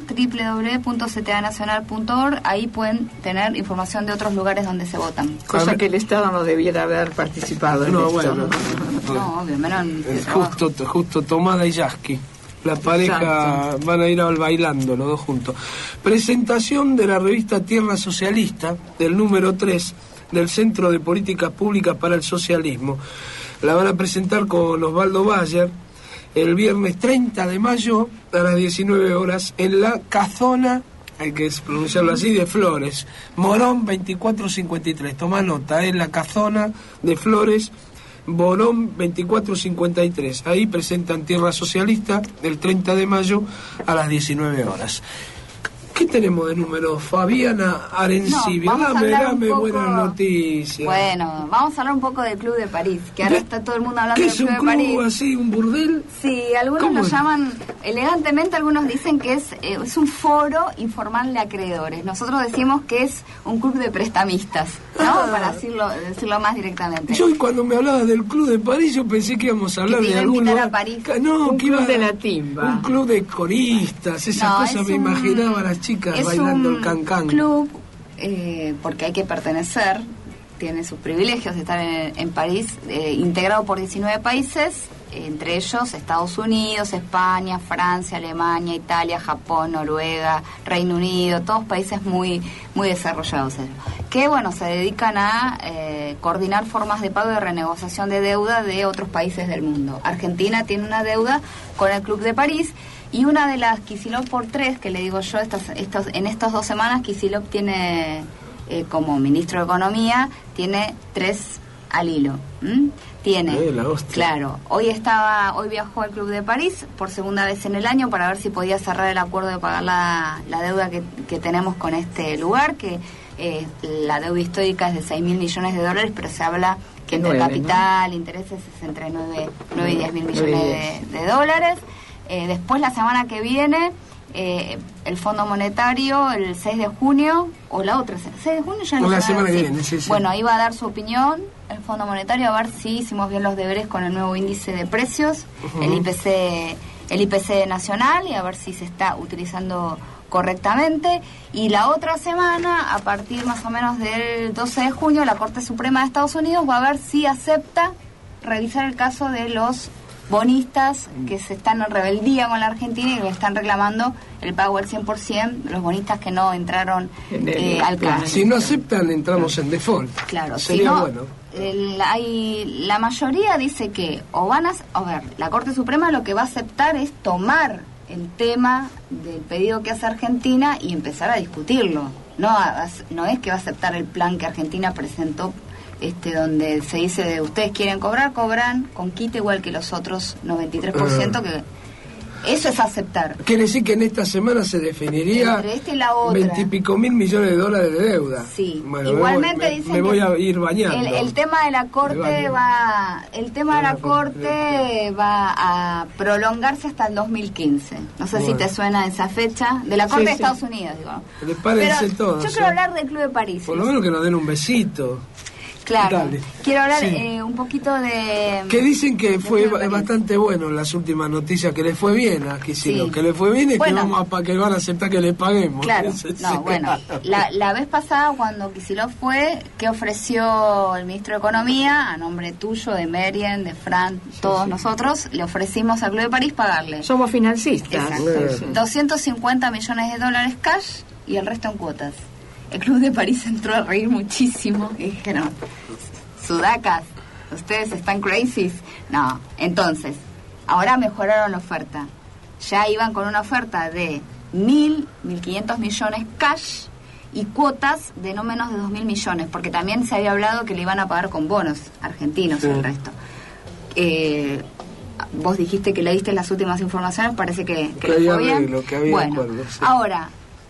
www.ctanacional.org, ahí pueden tener información de otros lugares donde se votan. Cosa que el Estado no debiera haber participado en No, esto. bueno. No, obvio, menos Justo Tomada y Yasky. La pareja. Exacto. Van a ir bailando los dos juntos. Presentación de la revista Tierra Socialista, del número 3 del Centro de Políticas Públicas para el Socialismo. La van a presentar con Osvaldo Bayer el viernes 30 de mayo a las 19 horas en la Casona, hay que pronunciarlo así, de Flores, Morón 2453. Toma nota, es la Casona de Flores, Morón 2453. Ahí presentan Tierra Socialista el 30 de mayo a las 19 horas. ¿Qué tenemos de número? Fabiana Arencibia, No, vamos a hablar dame un poco... buenas noticias. Bueno, vamos a hablar un poco del Club de París, que ahora está todo el mundo hablando ¿Qué del es Club un de club París. así, un burdel? Sí, algunos ¿Cómo lo es? llaman elegantemente, algunos dicen que es un foro informal de acreedores. Nosotros decimos que es un club de prestamistas, ¿no? Para decirlo más directamente. Yo cuando me hablabas del Club de París, yo pensé que íbamos a hablar te de iba a algún invitar lugar. a París. No, Un que club iba de la timba. Un club de coristas, esas No, cosas es me un- imaginaba a las chicas es bailando un el cancán. club, porque hay que pertenecer, tiene sus privilegios de estar en París, integrado por 19 países, entre ellos Estados Unidos, España, Francia, Alemania, Italia, Japón, Noruega, Reino Unido, todos países muy, muy desarrollados, que bueno, se dedican a coordinar formas de pago y renegociación de deuda de otros países del mundo. Argentina tiene una deuda con el Club de París, y una de las Kicillof por 3, que le digo yo, en estas 2 semanas Kicillof tiene, como ministro de Economía, tiene 3 al hilo. Tiene, La hostia. claro, hoy viajó al Club de París por segunda vez en el año para ver si podía cerrar el acuerdo de pagar la deuda que tenemos con este lugar, que la deuda histórica es de 6.000 millones de dólares, pero se habla que entre 9, capital, intereses, es entre 9 y 10 mil millones de dólares. Después, la semana que viene, el Fondo Monetario, el 6 de junio, o la otra, 6 de junio ya no La sé, semana que sí. viene, sí. Bueno, ahí va a dar su opinión el Fondo Monetario, a ver si hicimos bien los deberes con el nuevo índice de precios, el IPC nacional, y a ver si se está utilizando correctamente. Y la otra semana, a partir más o menos del 12 de junio, la Corte Suprema de Estados Unidos va a ver si acepta revisar el caso de los bonistas que se están en rebeldía con la Argentina y le están reclamando el pago al 100% de los bonistas que no entraron al caso. Si no aceptan, entramos en default. Claro, Sería si no, bueno. la mayoría dice que la Corte Suprema lo que va a aceptar es tomar el tema del pedido que hace Argentina y empezar a discutirlo. No es que va a aceptar el plan que Argentina presentó, donde se dice de ustedes quieren cobran con quita igual que los otros 93%, que eso es aceptar. Quiere decir que en esta semana se definiría Entre esta y la otra. 20 y pico mil millones de dólares de deuda. Sí, Bueno, igualmente me dicen voy que a ir bañando. el tema de la Me Corte baño. va a prolongarse hasta el 2015. No sé si Bueno. te suena esa fecha de la Corte Sí, de sí. Estados Unidos, digo. Prepárense Pero todos. yo quiero hablar del Club de París. Por lo menos que nos den un besito. Claro. Dale. Quiero hablar Sí. un poquito de... Que dicen que fue Club de París. bastante bueno en las últimas noticias, que le fue bien a Kicillof, Sí. que le fue bien y Bueno. que van a aceptar que le paguemos. Claro, Se no, bueno, quedaron. la vez pasada cuando Kicillof fue, ¿qué ofreció el ministro de Economía? A nombre tuyo, de Merien, de Fran, todos nosotros, le ofrecimos al Club de París pagarle. Somos financistas. Exacto. Sí. 250 millones de dólares cash y el resto en cuotas. El Club de París entró a reír muchísimo y dijeron, sudacas, ustedes están crazy. No, entonces, ahora mejoraron la oferta. Ya iban con una oferta de 1.500 millones cash y cuotas de no menos de 2.000 millones, porque también se había hablado que le iban a pagar con bonos argentinos Sí. el resto. Vos dijiste que leíste las últimas informaciones, parece que le había fue bien. arreglo, que había Bueno, acuerdo, sí. ahora,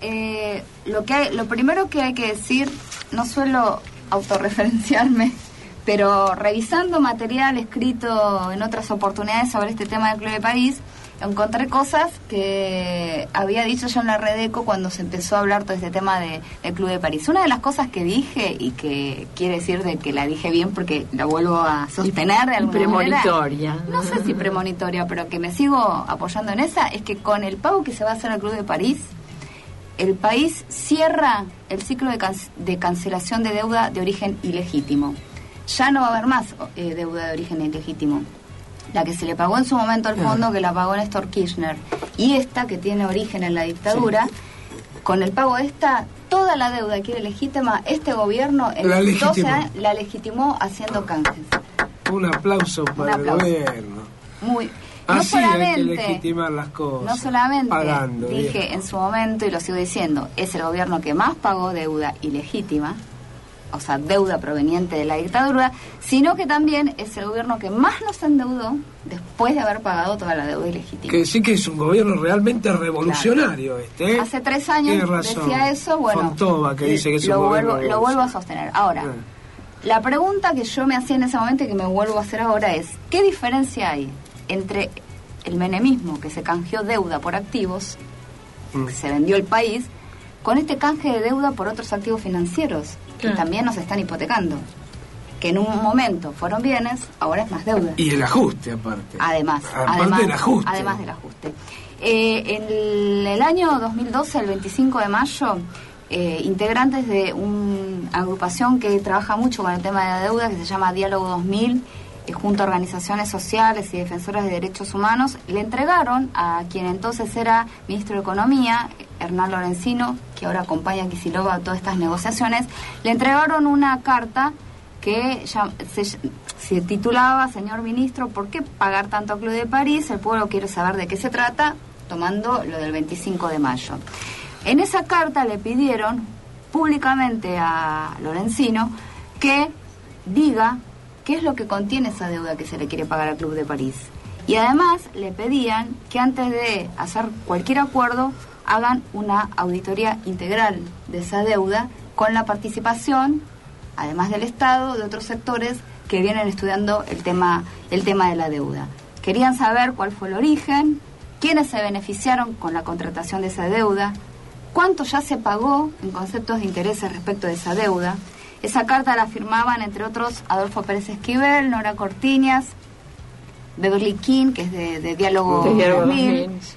lo primero que hay que decir, no suelo autorreferenciarme, pero revisando material escrito en otras oportunidades sobre este tema del Club de París, encontré cosas que había dicho yo en la Redeco cuando se empezó a hablar todo este tema del Club de París. Una de las cosas que dije, y que quiere decir de que la dije bien porque la vuelvo a sostener de alguna manera. Premonitoria. No sé si premonitoria, pero que me sigo apoyando en esa, es que con el pago que se va a hacer al Club de París, el país cierra el ciclo de cancelación de deuda de origen ilegítimo. Ya no va a haber más deuda de origen ilegítimo. La que se le pagó en su momento al fondo, que la pagó Néstor Kirchner, y esta que tiene origen en la dictadura, con el pago de esta, toda la deuda que era legítima, este gobierno en La 12 legitimó. años la legitimó haciendo canjes. Un aplauso para aplauso. el gobierno. Muy... Así hay que solamente, legitimar las cosas. no solamente pagando, dije viejo. en su momento, y lo sigo diciendo, es el gobierno que más pagó deuda ilegítima, o sea, deuda proveniente de la dictadura, sino que también es el gobierno que más nos endeudó después de haber pagado toda la deuda ilegítima. Que sí que es un gobierno realmente revolucionario este. Hace 3 años Tienes razón. decía eso, bueno, Fontova, que dice que es un gobierno lo vuelvo a sostener. Ahora, la pregunta que yo me hacía en ese momento y que me vuelvo a hacer ahora es, ¿qué diferencia hay entre el menemismo, que se canjeó deuda por activos, que se vendió el país, con este canje de deuda por otros activos financieros, que también nos están hipotecando? Que en un momento fueron bienes, ahora es más deuda. Y el ajuste, aparte. Además del ajuste. Además del ajuste. En el año 2012, el 25 de mayo, integrantes de una agrupación que trabaja mucho con el tema de la deuda, que se llama Diálogo 2000, junto a organizaciones sociales y defensoras de derechos humanos, le entregaron a quien entonces era ministro de Economía, Hernán Lorenzino, que ahora acompaña a Kicillof a todas estas negociaciones, le entregaron una carta que se titulaba: Señor Ministro, ¿por qué pagar tanto al Club de París? El pueblo quiere saber de qué se trata, tomando lo del 25 de mayo. En esa carta le pidieron públicamente a Lorenzino que diga qué es lo que contiene esa deuda que se le quiere pagar al Club de París. Y además le pedían que antes de hacer cualquier acuerdo hagan una auditoría integral de esa deuda con la participación, además del Estado, de otros sectores que vienen estudiando el tema de la deuda. Querían saber cuál fue el origen, quiénes se beneficiaron con la contratación de esa deuda, cuánto ya se pagó en conceptos de intereses respecto de esa deuda. Esa carta la firmaban, entre otros, Adolfo Pérez Esquivel, Nora Cortiñas, Beverly King, que es de Diálogo 2000. Sí.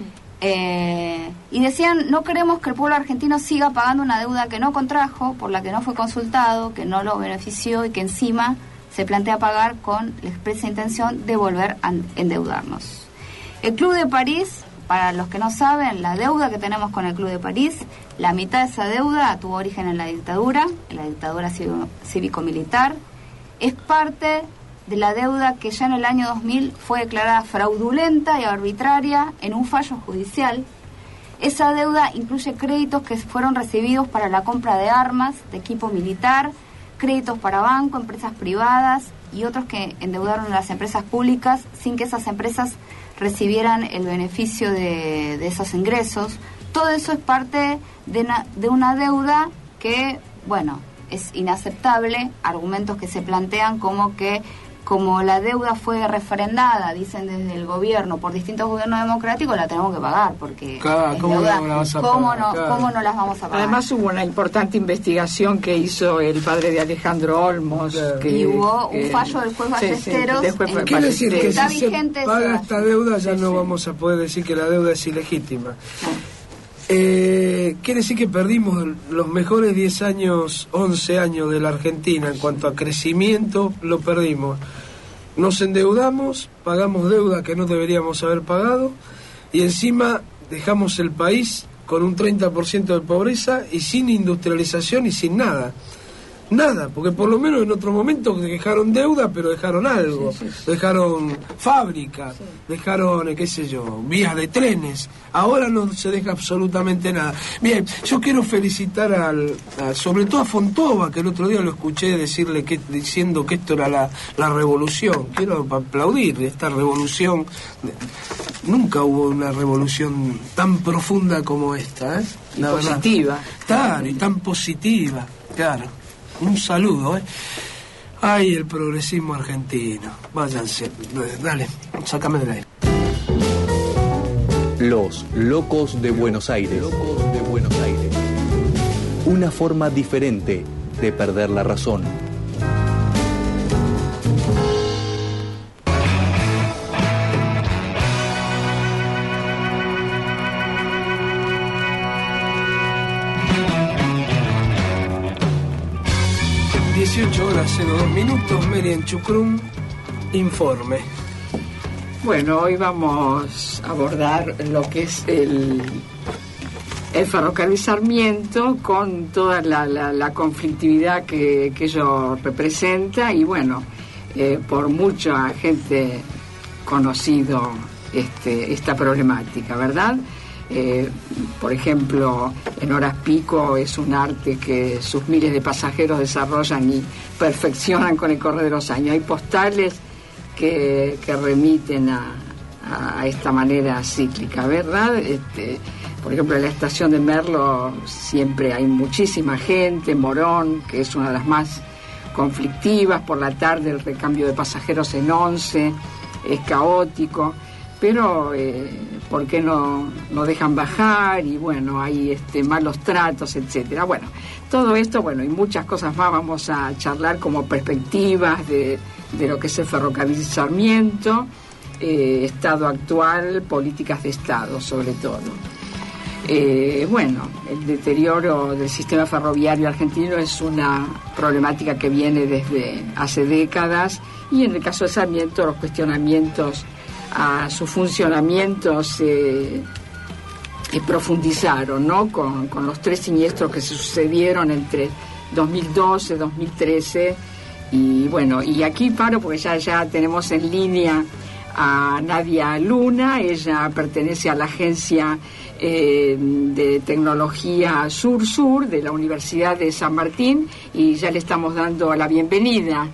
Y decían: no queremos que el pueblo argentino siga pagando una deuda que no contrajo, por la que no fue consultado, que no lo benefició y que encima se plantea pagar con la expresa intención de volver a endeudarnos. El Club de París, para los que no saben, la deuda que tenemos con el Club de París, la mitad de esa deuda tuvo origen en la dictadura cívico-militar. Es parte de la deuda que ya en el año 2000 fue declarada fraudulenta y arbitraria en un fallo judicial. Esa deuda incluye créditos que fueron recibidos para la compra de armas, de equipo militar, créditos para banco, empresas privadas y otros que endeudaron a las empresas públicas sin que esas empresas recibieran el beneficio de esos ingresos. Todo eso es parte de una deuda que, bueno, es inaceptable. Argumentos que se plantean como que como la deuda fue refrendada, dicen desde el gobierno, por distintos gobiernos democráticos, la tenemos que pagar, porque ¿cómo deuda, no la vas a ¿cómo pagar? no, ¿cómo no las vamos a pagar? Además hubo una importante investigación que hizo el padre de Alejandro Olmos. Claro. Que, y hubo un fallo del juez Ballesteros. Quiere decir que está si se vigente paga ese esta deuda ya no vamos a poder decir que la deuda es ilegítima. Quiere decir que perdimos los mejores 10 años, 11 años de la Argentina en cuanto a crecimiento, lo perdimos. Nos endeudamos, pagamos deuda que no deberíamos haber pagado y encima dejamos el país con un 30% de pobreza y sin industrialización y sin nada. Nada, porque por lo menos en otro momento dejaron deuda, pero dejaron algo. Dejaron fábricas, dejaron, qué sé yo, vías de trenes. Ahora no se deja absolutamente nada. Bien, yo quiero felicitar sobre todo a Fontova, que el otro día lo escuché diciendo que esto era la revolución. Quiero aplaudir esta revolución. Nunca hubo una revolución tan profunda como esta, ¿eh? La positiva. Verdad. Claro, y tan positiva, claro. Un saludo, ¿eh? Ay, el progresismo argentino. Váyanse. Dale, sácame de ahí. Los locos de Buenos Aires. Locos de Buenos Aires. Una forma diferente de perder la razón. Horas, Merian Chucrum, informe. Bueno, hoy vamos a abordar lo que es el ferrocarril Sarmiento con toda la conflictividad que ello representa y bueno, por mucha gente conocido esta problemática, ¿verdad? Por ejemplo, en horas pico es un arte que sus miles de pasajeros desarrollan y perfeccionan con el correr de los años. Hay postales que remiten a esta manera cíclica, ¿verdad? Por ejemplo, en la estación de Merlo siempre hay muchísima gente. Morón, que es una de las más conflictivas, por la tarde el recambio de pasajeros en 11 es caótico. Pero ¿por qué no dejan bajar? Y bueno, hay malos tratos, etcétera. Bueno, todo esto, bueno, y muchas cosas más vamos a charlar como perspectivas de lo que es el ferrocarril Sarmiento, estado actual, políticas de Estado, sobre todo. Bueno, el deterioro del sistema ferroviario argentino es una problemática que viene desde hace décadas y en el caso de Sarmiento los cuestionamientos a su funcionamiento se profundizaron, ¿no? Con los 3 siniestros que se sucedieron entre 2012 y 2013 y bueno, y aquí paro porque ya tenemos en línea a Nadia Luna. Ella pertenece a la agencia de tecnología Sur de la Universidad de San Martín y ya le estamos dando la bienvenida.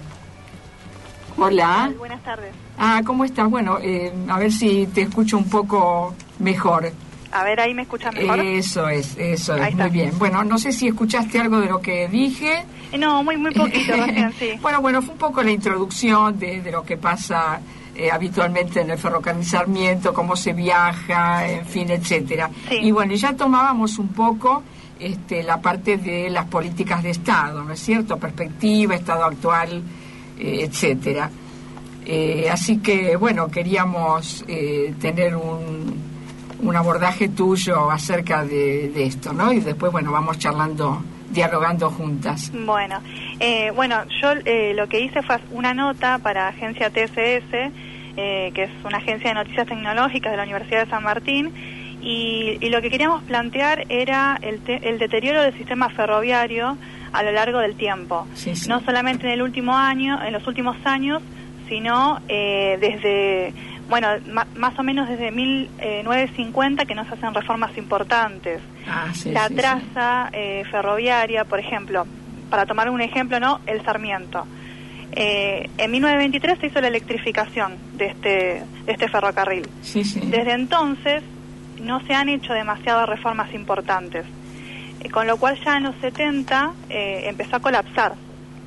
Hola. Buenas tardes. ¿Cómo estás? Bueno, a ver si te escucho un poco mejor. A ver, ahí me escuchas mejor. Eso es, muy bien. Bueno, no sé si escuchaste algo de lo que dije. No, muy poquito, recién, sí. Bueno, fue un poco la introducción de lo que pasa habitualmente en el ferrocarril Sarmiento, cómo se viaja, en fin, etcétera. Sí. Y bueno, ya tomábamos un poco la parte de las políticas de Estado, ¿no es cierto? Perspectiva, Estado actual, etcétera. Así que, bueno, queríamos tener un abordaje tuyo acerca de esto, ¿no? Y después, bueno, vamos dialogando juntas. Bueno, yo lo que hice fue una nota para Agencia TSS, que es una agencia de noticias tecnológicas de la Universidad de San Martín, y lo que queríamos plantear era el deterioro del sistema ferroviario a lo largo del tiempo. Sí. No solamente en los últimos años, sino desde, más o menos desde 1950 que no se hacen reformas importantes. La traza ferroviaria, por ejemplo, para tomar un ejemplo, ¿no? El Sarmiento. En 1923 se hizo la electrificación de este ferrocarril. Sí. Desde entonces no se han hecho demasiadas reformas importantes, con lo cual ya en los 70 empezó a colapsar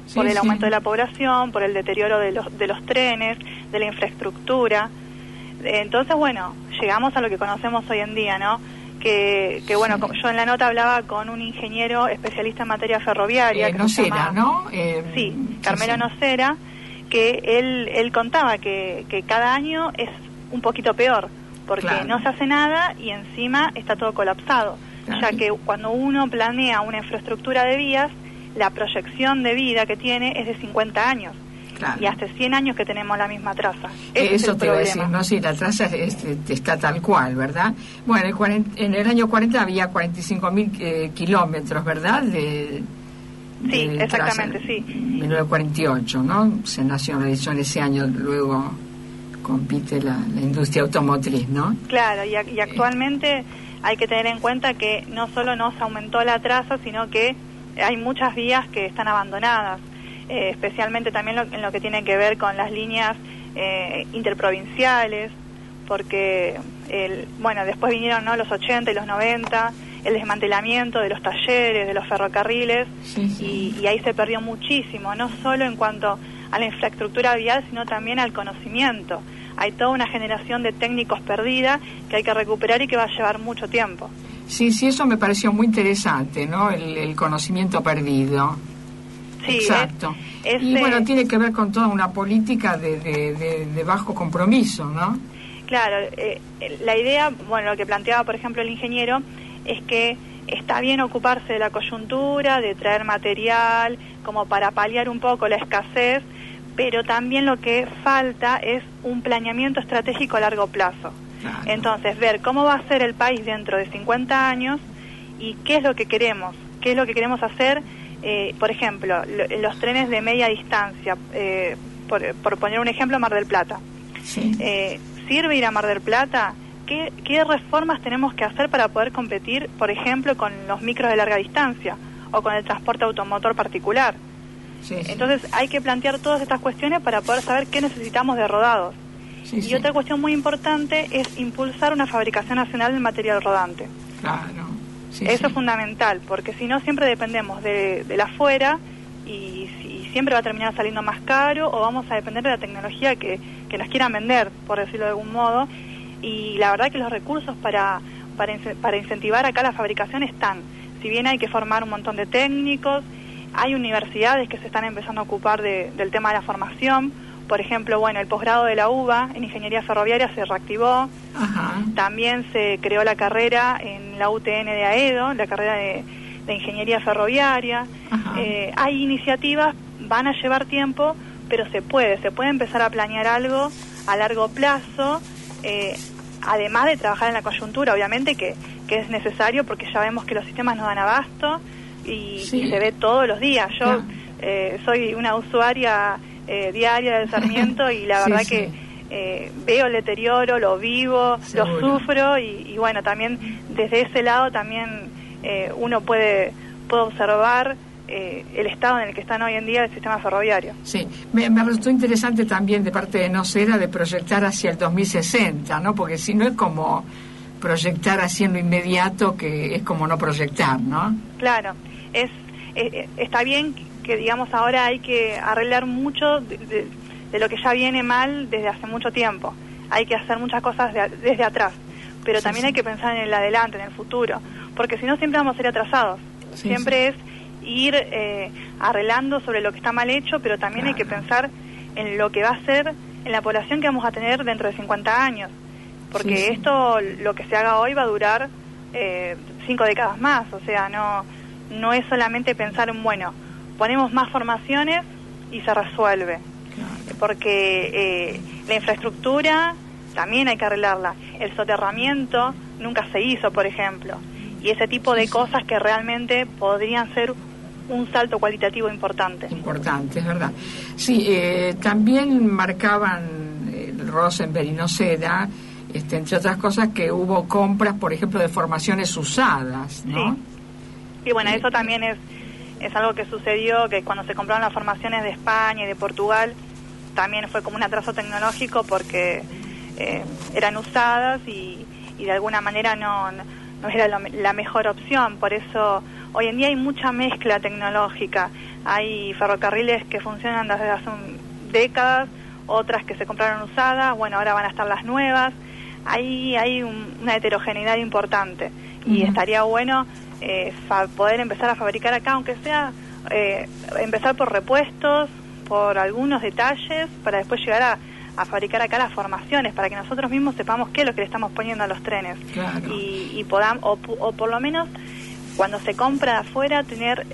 por el aumento de la población, por el deterioro de los trenes, de la infraestructura. Entonces, bueno, llegamos a lo que conocemos hoy en día, ¿no? Que bueno, yo en la nota hablaba con un ingeniero especialista en materia ferroviaria. Nocera, ¿no? Sí, Carmelo Nocera, que él contaba que cada año es un poquito peor, porque no se hace nada y encima está todo colapsado, ya que cuando uno planea una infraestructura de vías, la proyección de vida que tiene es de 50 años. Y hace 100 años que tenemos la misma traza. Eso te iba a decir, ¿no? Sí, la traza está tal cual, ¿verdad? Bueno, en el año 40 había 45.000 kilómetros, ¿verdad? Sí, exactamente, sí. 1948, ¿no? Se nacionalizó en ese año, luego compite la industria automotriz, ¿no? Claro, y actualmente hay que tener en cuenta que no solo nos aumentó la traza, sino que hay muchas vías que están abandonadas. Especialmente también en lo que tiene que ver con las líneas interprovinciales, porque después vinieron, ¿no?, los 80 y los 90, el desmantelamiento de los talleres, de los ferrocarriles, y ahí se perdió muchísimo, no solo en cuanto a la infraestructura vial, sino también al conocimiento. Hay toda una generación de técnicos perdida que hay que recuperar y que va a llevar mucho tiempo. Sí, eso me pareció muy interesante, ¿no? El conocimiento perdido. Sí, exacto. Y bueno, tiene que ver con toda una política de bajo compromiso, ¿no? Claro, la idea, bueno, lo que planteaba, por ejemplo, el ingeniero, es que está bien ocuparse de la coyuntura, de traer material, como para paliar un poco la escasez, pero también lo que falta es un planeamiento estratégico a largo plazo. Claro. Entonces, ver cómo va a ser el país dentro de 50 años y qué es lo que queremos hacer. Por ejemplo, los trenes de media distancia, por poner un ejemplo, Mar del Plata. ¿Sirve ir a Mar del Plata? ¿Qué reformas tenemos que hacer para poder competir, por ejemplo, con los micros de larga distancia o con el transporte automotor particular? Entonces hay que plantear todas estas cuestiones para poder saber qué necesitamos de rodados. Y otra cuestión muy importante es impulsar una fabricación nacional del material rodante. Claro. Eso es fundamental, porque si no siempre dependemos de la afuera y siempre va a terminar saliendo más caro, o vamos a depender de la tecnología que nos quieran vender, por decirlo de algún modo. Y la verdad que los recursos para incentivar acá la fabricación están. Si bien hay que formar un montón de técnicos, hay universidades que se están empezando a ocupar del tema de la formación. Por ejemplo, bueno, el posgrado de la UBA en Ingeniería Ferroviaria se reactivó. También se creó la carrera en la UTN de AEDO, la carrera de Ingeniería Ferroviaria. Hay iniciativas, van a llevar tiempo, pero se puede empezar a planear algo a largo plazo, además de trabajar en la coyuntura, obviamente que es necesario, porque ya vemos que los sistemas no dan abasto y se ve todos los días. Yo soy una usuaria diaria del Sarmiento y la verdad que veo el deterioro, lo vivo, lo sufro y bueno, también desde ese lado también uno puede observar el estado en el que están hoy en día el sistema ferroviario. Sí, me resultó interesante también de parte de Nocera de proyectar hacia el 2060, ¿no? Porque si no es como proyectar así en lo inmediato, que es como no proyectar, ¿no? Claro, está bien que digamos ahora hay que arreglar mucho de lo que ya viene mal desde hace mucho tiempo. Hay que hacer muchas cosas desde atrás, pero también hay que pensar en el adelante, en el futuro, porque si no siempre vamos a ser atrasados. Siempre es ir arreglando sobre lo que está mal hecho, pero también hay que pensar en lo que va a ser, en la población que vamos a tener dentro de 50 años, porque esto, lo que se haga hoy va a durar 5 décadas más. O sea, no es solamente pensar en, bueno, ponemos más formaciones y se resuelve, porque la infraestructura también hay que arreglarla. El soterramiento nunca se hizo, por ejemplo, y ese tipo de cosas que realmente podrían ser un salto cualitativo importante. Importante, es verdad. Sí, también marcaban Rosenberg y Nocera, entre otras cosas, que hubo compras, por ejemplo, de formaciones usadas, ¿no? Y bueno, eso también es algo que sucedió, que cuando se compraron las formaciones de España y de Portugal, también fue como un atraso tecnológico, porque eran usadas y de alguna manera no era la mejor opción. Por eso hoy en día hay mucha mezcla tecnológica, hay ferrocarriles que funcionan desde hace décadas, otras que se compraron usadas, bueno, ahora van a estar las nuevas. Hay una heterogeneidad importante y estaría bueno poder empezar a fabricar acá, aunque sea empezar por repuestos, por algunos detalles, para después llegar a fabricar acá las formaciones, para que nosotros mismos sepamos qué es lo que le estamos poniendo a los trenes. Claro. Y podamos, o por lo menos cuando se compra de afuera, tener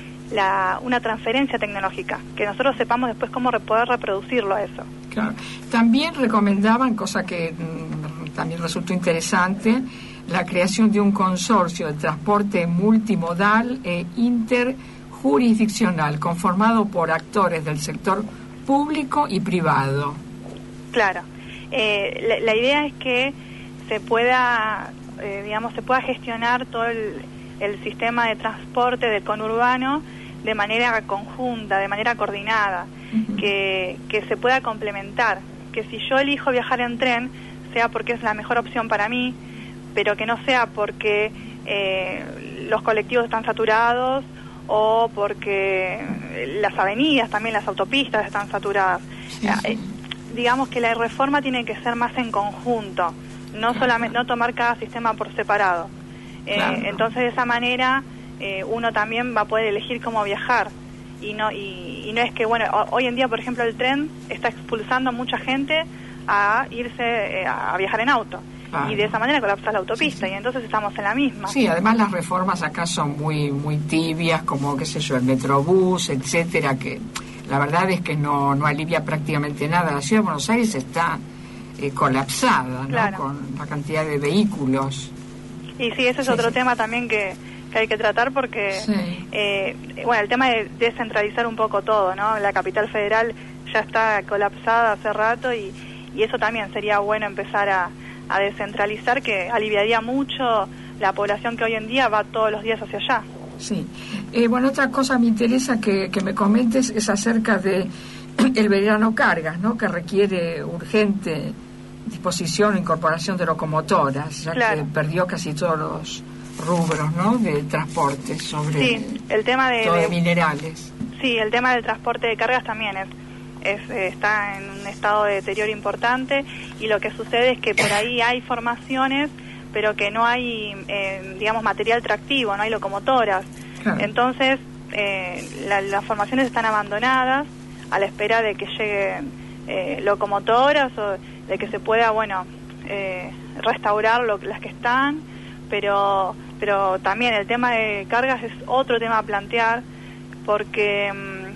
una transferencia tecnológica, que nosotros sepamos después cómo poder reproducirlo a eso. Claro. También recomendaban, cosa que también resultó interesante, la creación de un consorcio de transporte multimodal e interjurisdiccional, conformado por actores del sector público y privado. Claro. La idea es que se pueda, se pueda gestionar todo el sistema de transporte del conurbano de manera conjunta, de manera coordinada, que se pueda complementar, que si yo elijo viajar en tren, sea porque es la mejor opción para mí, pero que no sea porque los colectivos están saturados o porque las avenidas, también las autopistas están saturadas. Digamos que la reforma tiene que ser más en conjunto, no solamente no tomar cada sistema por separado. Entonces de esa manera uno también va a poder elegir cómo viajar y no es que, bueno, hoy en día, por ejemplo, el tren está expulsando a mucha gente a irse a viajar en auto. Y de esa manera colapsa la autopista y entonces estamos en la misma. Sí, además las reformas acá son muy tibias, como, qué sé yo, el Metrobús, etcétera, que la verdad es que no alivia prácticamente nada. La ciudad de Buenos Aires está colapsada, ¿no? Claro. Con la cantidad de vehículos. Y sí, ese es otro tema también que hay que tratar porque, bueno, el tema de descentralizar un poco todo, ¿no? La capital federal ya está colapsada hace rato y eso también sería bueno empezar a descentralizar, que aliviaría mucho la población que hoy en día va todos los días hacia allá. Sí. Bueno, otra cosa me interesa que me comentes es acerca de el Belgrano Cargas, ¿no? Que requiere urgente disposición o incorporación de locomotoras, ya que perdió casi todos los rubros, ¿no? De transporte, sobre el tema de minerales. Sí, el tema del transporte de cargas también está en un estado de deterioro importante, y lo que sucede es que por ahí hay formaciones, pero que no hay, digamos, material tractivo, no hay locomotoras. Claro. Entonces, las formaciones están abandonadas a la espera de que lleguen locomotoras o de que se pueda, bueno, restaurar las que están, pero también el tema de cargas es otro tema a plantear, porque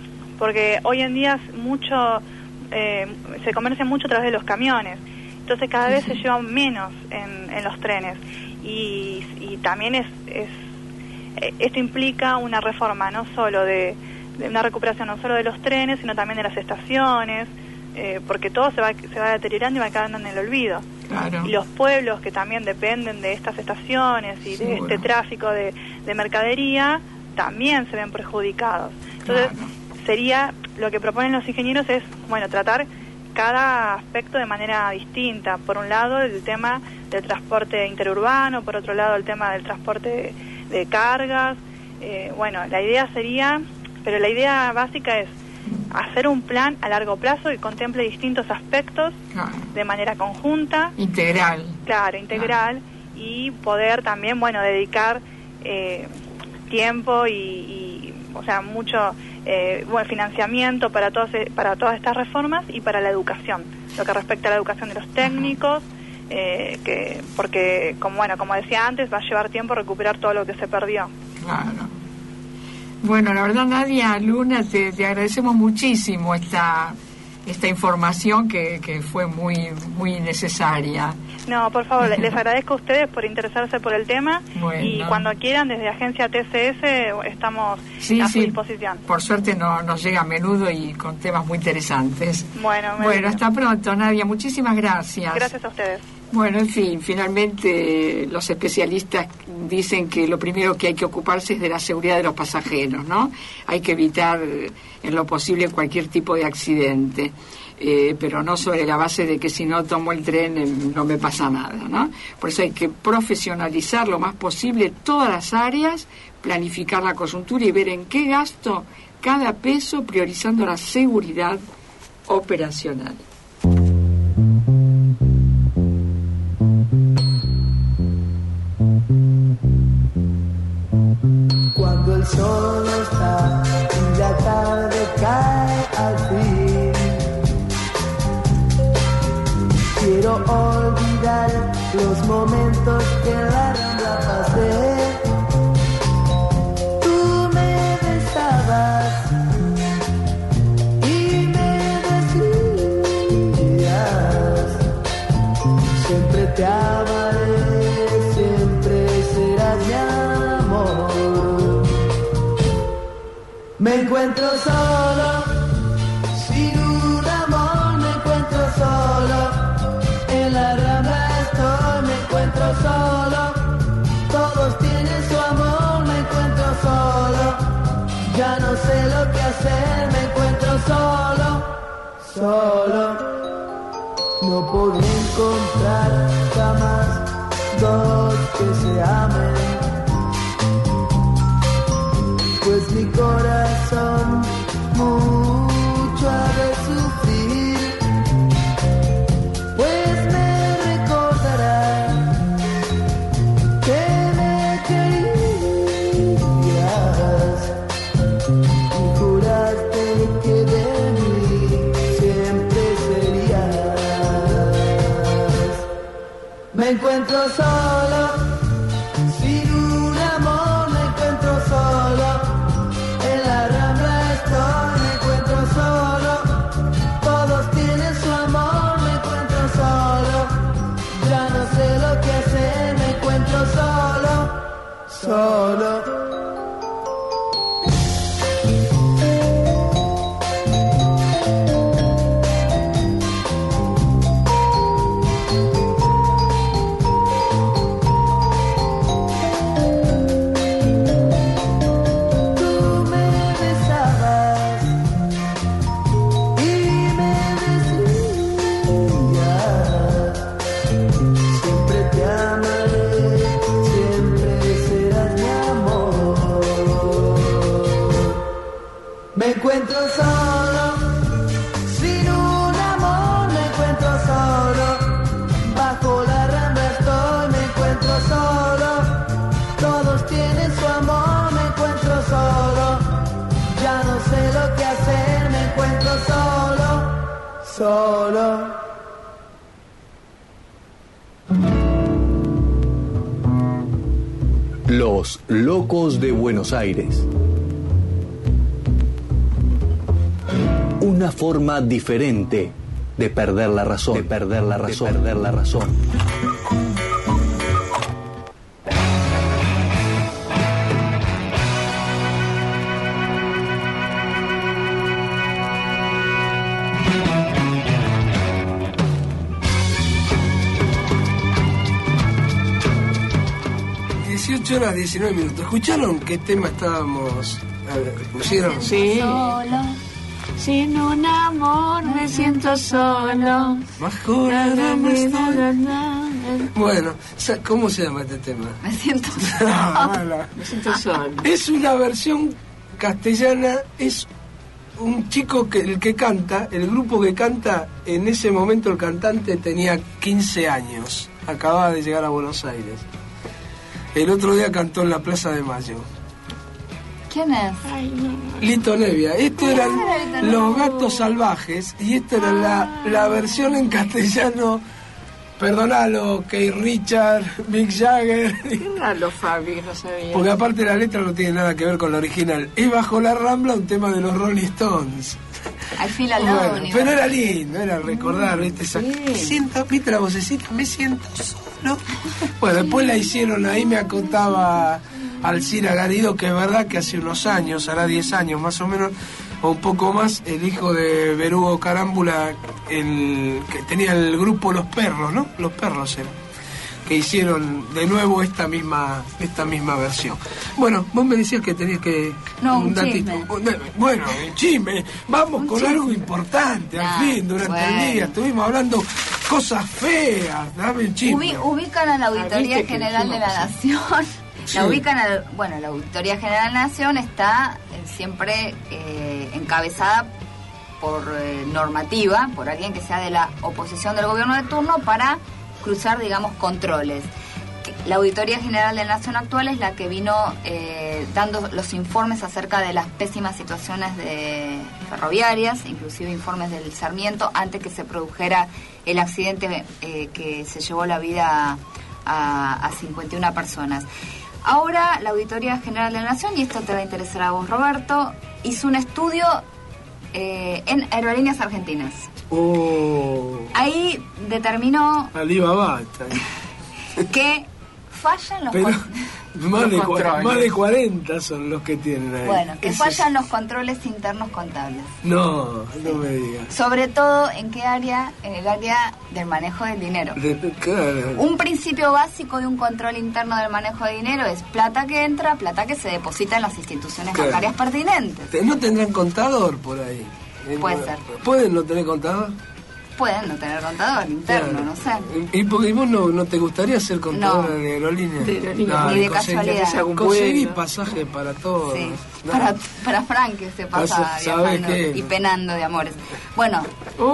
hoy en día se comercia mucho a través de los camiones, entonces cada vez se llevan menos en los trenes y también esto implica una reforma no solo de una recuperación no solo de los trenes, sino también de las estaciones, porque todo se va deteriorando y va quedando en el olvido. Claro. Y los pueblos que también dependen de estas estaciones y de este tráfico de mercadería también se ven perjudicados. Entonces, sería, lo que proponen los ingenieros es, bueno, tratar cada aspecto de manera distinta. Por un lado, el tema del transporte interurbano, por otro lado, el tema del transporte de cargas. Bueno, la idea básica es hacer un plan a largo plazo que contemple distintos aspectos de manera conjunta. Integral. Claro, integral. Y poder también, bueno, dedicar tiempo y o sea, mucho financiamiento para todas estas reformas y para la educación, lo que respecta a la educación de los técnicos, porque como decía antes, va a llevar tiempo recuperar todo lo que se perdió. Claro. Bueno, la verdad, Nadia Luna, te agradecemos muchísimo esta información que fue muy necesaria. No, por favor, les agradezco a ustedes por interesarse por el tema. Bueno. Y cuando quieran, desde Agencia TCS estamos a su disposición. Por suerte nos llega a menudo y con temas muy interesantes. Bueno, hasta pronto, Nadia. Muchísimas gracias. Gracias a ustedes. Bueno, en fin, finalmente los especialistas dicen que lo primero que hay que ocuparse es de la seguridad de los pasajeros, ¿no? Hay que evitar en lo posible cualquier tipo de accidente. pero no sobre la base de que si no tomo el tren no me pasa nada, ¿no? Por eso hay que profesionalizar lo más posible todas las áreas, planificar la coyuntura y ver en qué gasto cada peso, priorizando la seguridad operacional. Cuando el sol no está y la tarde cae al fin, quiero olvidar los momentos que en la Rambla pasé. Tú me besabas y me decías, siempre te amaré, siempre serás mi amor. Me encuentro solo, sin un amor me encuentro solo. En la Rambla estoy, me encuentro solo. Todos tienen su amor, me encuentro solo. Ya no sé lo que hacer, me encuentro solo, solo. No podré encontrar jamás dos que se amen, pues mi corazón mucho ha de sufrir, pues me recordará que me querías y juraste que de mí siempre serías. Me encuentro solo, sin un amor me encuentro solo. Solo. Tú me besabas y me decías, siempre te amaré, siempre serás mi amor. Me encuentro solo, sin un amor me encuentro solo. Bajo la Rambla estoy, me encuentro solo. Todos tienen su amor, me encuentro solo. Ya no sé lo que hacer, me encuentro solo, solo. Los locos de Buenos Aires. Una forma diferente de perder la razón, de perder la razón, de perder la razón. Horas 19 minutos. ¿Escucharon qué tema estábamos? ¿Pusieron? Sí. Solo, sin un amor me siento solo. Bajo la Rambla estoy. Bueno, ¿cómo se llama este tema? Me siento solo. Me siento solo. Es una versión castellana, es un chico el que canta, el grupo que canta, en ese momento el cantante tenía 15 años, acababa de llegar a Buenos Aires. El otro día cantó en la Plaza de Mayo. ¿Quién es? Ay, no. Lito Nevia. Estos eran Los Gatos Salvajes y esta era la versión en castellano. Perdonalo, Keith Richards, Mick Jagger. Perdonalo, Fabi, no sabía. Porque aparte la letra no tiene nada que ver con la original. Es Bajo la Rambla, un tema de los Rolling Stones. Al fila bueno, pero era lindo, era recordar, ¿viste? Me siento, ¿viste la vocecita? Me siento solo. Bueno, después la hicieron, ahí me acotaba Alcira Garrido, que es verdad que hace unos años, hará 10 años más o menos, o un poco más, el hijo de Berugo Carámbula, que tenía el grupo Los Perros, ¿no? Los Perros eran. que hicieron de nuevo esta misma versión. Bueno, vos me decías que tenías que... No, un chisme. Bueno, un chisme. Vamos Un con chisme. algo importante, al fin, durante el día. Estuvimos hablando cosas feas. Dame un chisme. Ubican a la Auditoría ¿viste que General de la Nación. Sí. La ubican la Auditoría General de la Nación está siempre encabezada por normativa, por alguien que sea de la oposición del gobierno de turno para cruzar, digamos, controles. La Auditoría General de la Nación actual es la que vino dando los informes acerca de las pésimas situaciones de ferroviarias, inclusive informes del Sarmiento, antes que se produjera el accidente que se llevó la vida a 51 personas. Ahora la Auditoría General de la Nación, y esto te va a interesar a vos, Roberto, hizo un estudio en Aerolíneas Argentinas. Ahí determinó Alibaba está ahí. que fallan los Pero controles. más de 40 son los que tienen ahí. Bueno, que Ese fallan los controles internos contables. No me digas. Sobre todo, ¿en qué área? En el área del manejo del dinero. Claro. Un principio básico de un control interno del manejo de dinero es plata que entra, plata que se deposita en las instituciones Claro. bancarias pertinentes. ¿No tendrán contador por ahí? Puede ser. ¿Pueden no tener contador? Pueden no tener contador interno, Claro. no sé. ¿Y vos no te gustaría ser contador No. de aerolíneas? De aerolíneas. Ni de conseguí- casualidad. Conseguí pasaje para todos. Sí. No. Para Frank, que se pasa ¿Sabes viajando qué? y penando de amores. Bueno,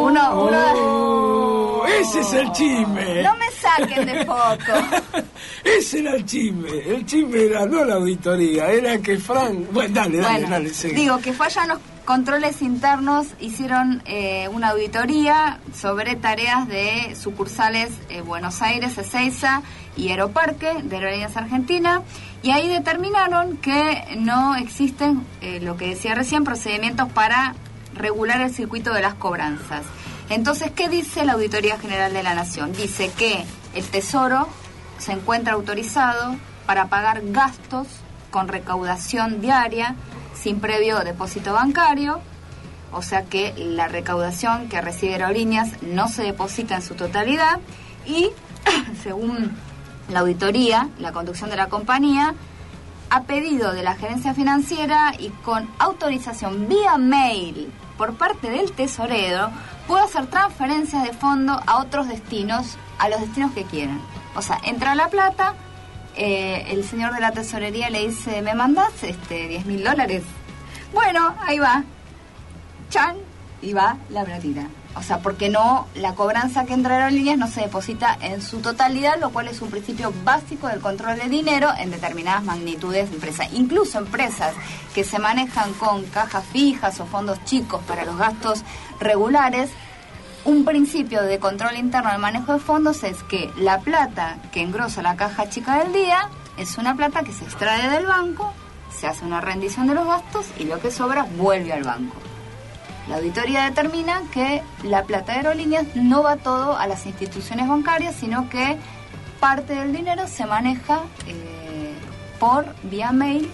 uno Ese es el chisme. no me saquen de foco. Ese era el chisme. El chisme era no la auditoría, era que Frank... Bueno, dale, seguí. Digo, que fallan los controles internos, hicieron una auditoría sobre tareas de sucursales Buenos Aires, Ezeiza y Aeroparque de Aerolíneas Argentinas, y ahí determinaron que no existen, lo que decía recién, procedimientos para regular el circuito de las cobranzas. Entonces, ¿qué dice la Auditoría General de la Nación? Dice que el Tesoro se encuentra autorizado para pagar gastos con recaudación diaria sin previo depósito bancario, o sea que la recaudación que recibe Aerolíneas no se deposita en su totalidad y, según la auditoría, la conducción de la compañía, a pedido de la gerencia financiera y con autorización vía mail por parte del tesorero, puede hacer transferencias de fondo a otros destinos, a los destinos que quieran. O sea, entra la plata, el señor de la tesorería le dice, ¿me mandás $10.000? Bueno, ahí va, chan, y va la platita. O sea, porque no, la cobranza que entra a Aerolíneas no se deposita en su totalidad, lo cual es un principio básico del control de dinero en determinadas magnitudes de empresas. Incluso empresas que se manejan con cajas fijas o fondos chicos para los gastos regulares, un principio de control interno del manejo de fondos es que la plata que engrosa la caja chica del día es una plata que se extrae del banco, se hace una rendición de los gastos y lo que sobra vuelve al banco. La auditoría determina que la plata de Aerolíneas no va todo a las instituciones bancarias, sino que parte del dinero se maneja por vía mail.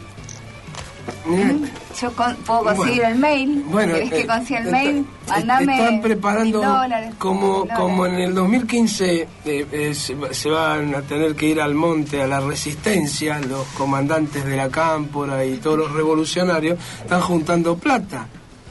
Yo puedo conseguir el mail. ¿Querés que consiga el mail? Mándame. Están preparando $1,000, como en el 2015 se van a tener que ir al monte, a la resistencia, los comandantes de la Cámpora y todos los revolucionarios están juntando plata.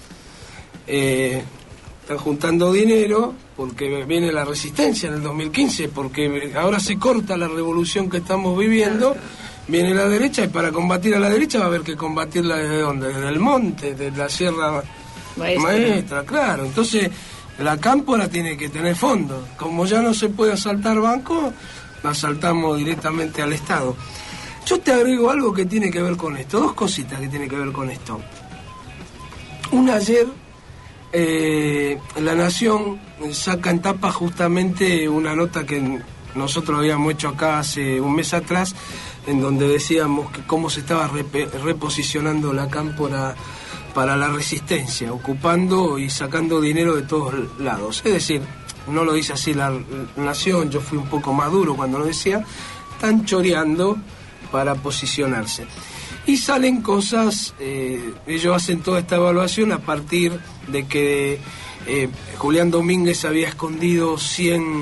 Están juntando dinero porque viene la resistencia en el 2015, porque ahora se corta la revolución que estamos viviendo, viene la derecha y para combatir a la derecha va a haber que combatirla desde dónde, desde el monte, desde la Sierra Maestra, claro. Entonces la Cámpora tiene que tener fondos, como ya no se puede asaltar bancos, asaltamos directamente al Estado. Yo te agrego algo que tiene que ver con esto, dos cositas que tienen que ver con esto. Una, ayer La Nación saca en tapa justamente una nota que nosotros habíamos hecho acá hace un mes atrás, en donde decíamos que cómo se estaba reposicionando la Cámpora para la resistencia, ocupando y sacando dinero de todos lados. Es decir, no lo dice así La Nación, yo fui un poco más duro cuando lo decía, están choreando para posicionarse. Y salen cosas, ellos hacen toda esta evaluación a partir de que Julián Domínguez había escondido 100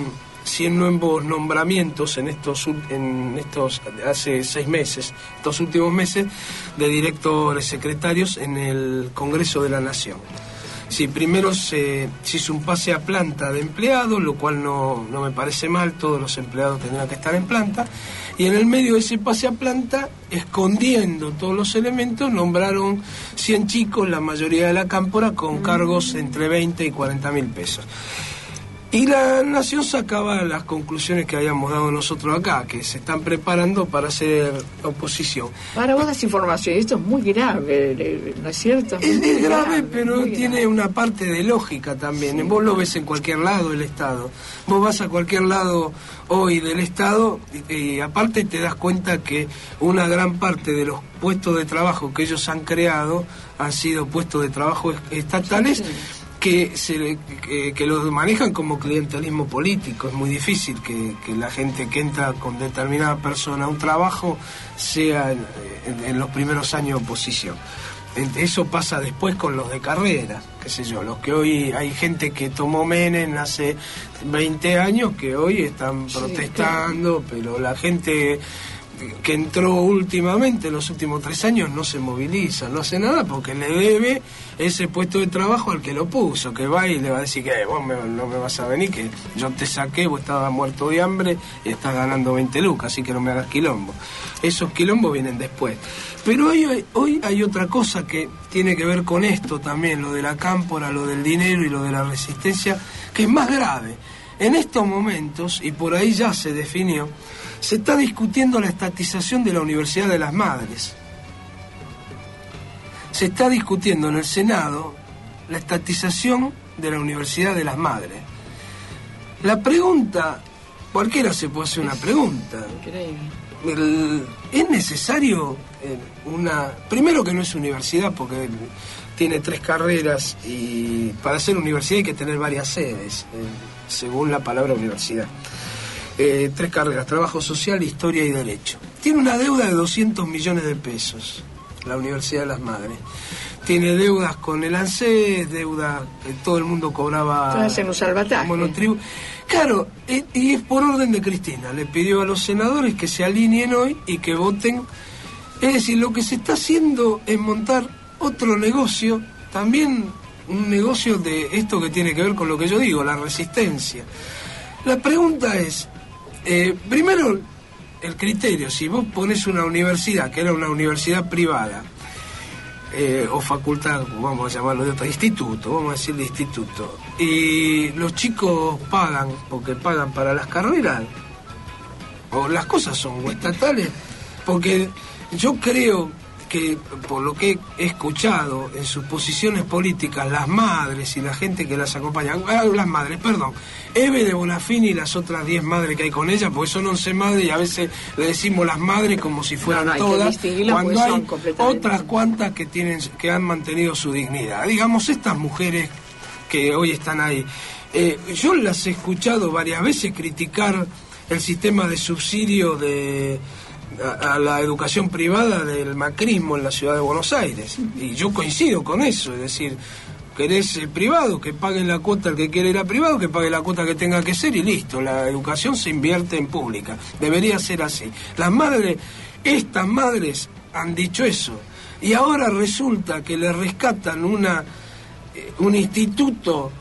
100 nuevos nombramientos en estos hace 6 meses, estos últimos meses, de directores secretarios en el Congreso de la Nación. Sí, primero se hizo un pase a planta de empleados, lo cual no me parece mal, todos los empleados tendrían que estar en planta, y en el medio de ese pase a planta, escondiendo todos los elementos, nombraron 100 chicos, la mayoría de la cámpora, con cargos entre 20 y 40 mil pesos. Y la Nación sacaba las conclusiones que habíamos dado nosotros acá, que se están preparando para hacer oposición. Para vos das información, esto es muy grave, ¿no es cierto? Es grave, pero tiene una parte de lógica también. Sí. Vos lo ves en cualquier lado el Estado. Vos vas a cualquier lado hoy del Estado y aparte te das cuenta que una gran parte de los puestos de trabajo que ellos han creado han sido puestos de trabajo estatales. Sí. Que los manejan como clientelismo político. Es muy difícil que la gente que entra con determinada persona a un trabajo sea en los primeros años de oposición. Eso pasa después con los de carrera, qué sé yo, los que hoy hay gente que tomó Menem hace 20 años que hoy están protestando, sí, pero la gente que entró últimamente, en los últimos 3 años, no se moviliza, no hace nada porque le debe ese puesto de trabajo al que lo puso, que va y le va a decir que vos no me vas a venir, que yo te saqué, vos estabas muerto de hambre y estás ganando 20 lucas, así que no me hagas quilombo. Esos quilombos vienen después. Pero hoy hay otra cosa que tiene que ver con esto también, lo de la cámpora, lo del dinero y lo de la resistencia, que es más grave. En estos momentos, y por ahí ya se definió, se está discutiendo la estatización de la Universidad de las Madres. Se está discutiendo en el Senado la estatización de la Universidad de las Madres. La pregunta, cualquiera se puede hacer una pregunta. ¿Es necesario primero que no es universidad porque tiene 3 carreras y para ser universidad hay que tener varias sedes, según la palabra universidad. 3 carreras, trabajo social, historia y derecho. Tiene una deuda de 200 millones de pesos, la Universidad de las Madres. Tiene deudas con el ANSES, deuda que todo el mundo cobraba. Hacen un salvataje. Claro, y es por orden de Cristina. Le pidió a los senadores que se alineen hoy y que voten. Es decir, lo que se está haciendo es montar otro negocio, también un negocio de esto que tiene que ver con lo que yo digo, la resistencia. La pregunta es, primero, el criterio. Si vos pones una universidad, que era una universidad privada, o facultad, vamos a llamarlo de otro, instituto, vamos a decirle instituto, y los chicos pagan, porque pagan para las carreras, o las cosas son estatales, porque yo creo que, por lo que he escuchado en sus posiciones políticas, las madres y la gente que las acompaña, Eve de Bonafini y las otras 10 madres que hay con ella, porque son 11 madres y a veces le decimos las madres como si fueran todas, cuando hay otras cuantas que han mantenido su dignidad. Digamos, estas mujeres que hoy están ahí, yo las he escuchado varias veces criticar el sistema de subsidio a la educación privada del macrismo en la ciudad de Buenos Aires, y yo coincido con eso. Es decir, querés el privado, que paguen la cuota el que quiere ir a privado, que pague la cuota que tenga que ser y listo. La educación se invierte en pública, debería ser así. Estas madres han dicho eso, y ahora resulta que le rescatan un instituto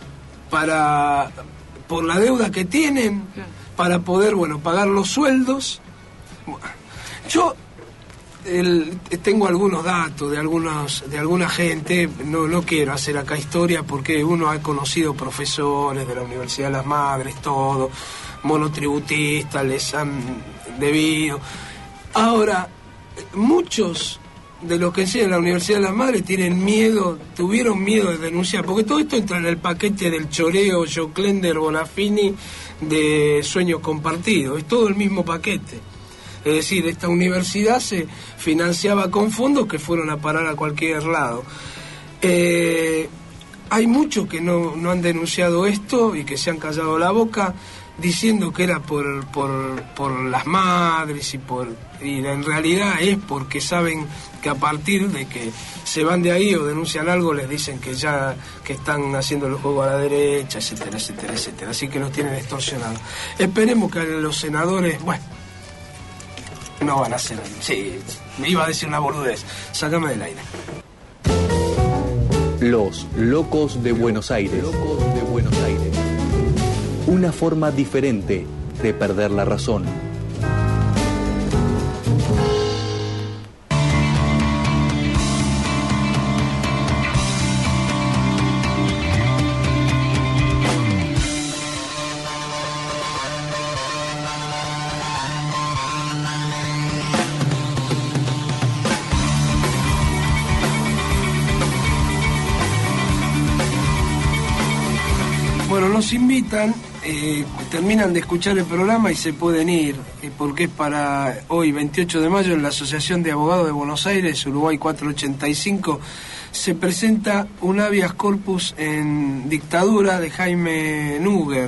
por la deuda que tienen, para poder pagar los sueldos. Yo tengo algunos datos de alguna gente, no quiero hacer acá historia porque uno ha conocido profesores de la Universidad de las Madres, todo, monotributistas, les han debido. Ahora, muchos de los que enseñan en la Universidad de las Madres tuvieron miedo de denunciar, porque todo esto entra en el paquete del choreo Joclender Bonafini de Sueños Compartidos, es todo el mismo paquete. Es decir, esta universidad se financiaba con fondos que fueron a parar a cualquier lado. hay muchos que no han denunciado esto y que se han callado la boca diciendo que era por las madres y en realidad es porque saben que a partir de que se van de ahí o denuncian algo les dicen que están haciendo el juego a la derecha, etcétera, etcétera, etcétera, así que los tienen extorsionados. Esperemos que los senadores, bueno, no van a hacer, sí, me iba a decir una boludez, sácame del aire. Los locos de Buenos Aires. Locos de Buenos Aires. Una forma diferente de perder la razón. Bueno, nos invitan, terminan de escuchar el programa y se pueden ir, porque es para hoy, 28 de mayo, en la Asociación de Abogados de Buenos Aires, Uruguay 485, se presenta un habeas corpus en dictadura de Jaime Núger.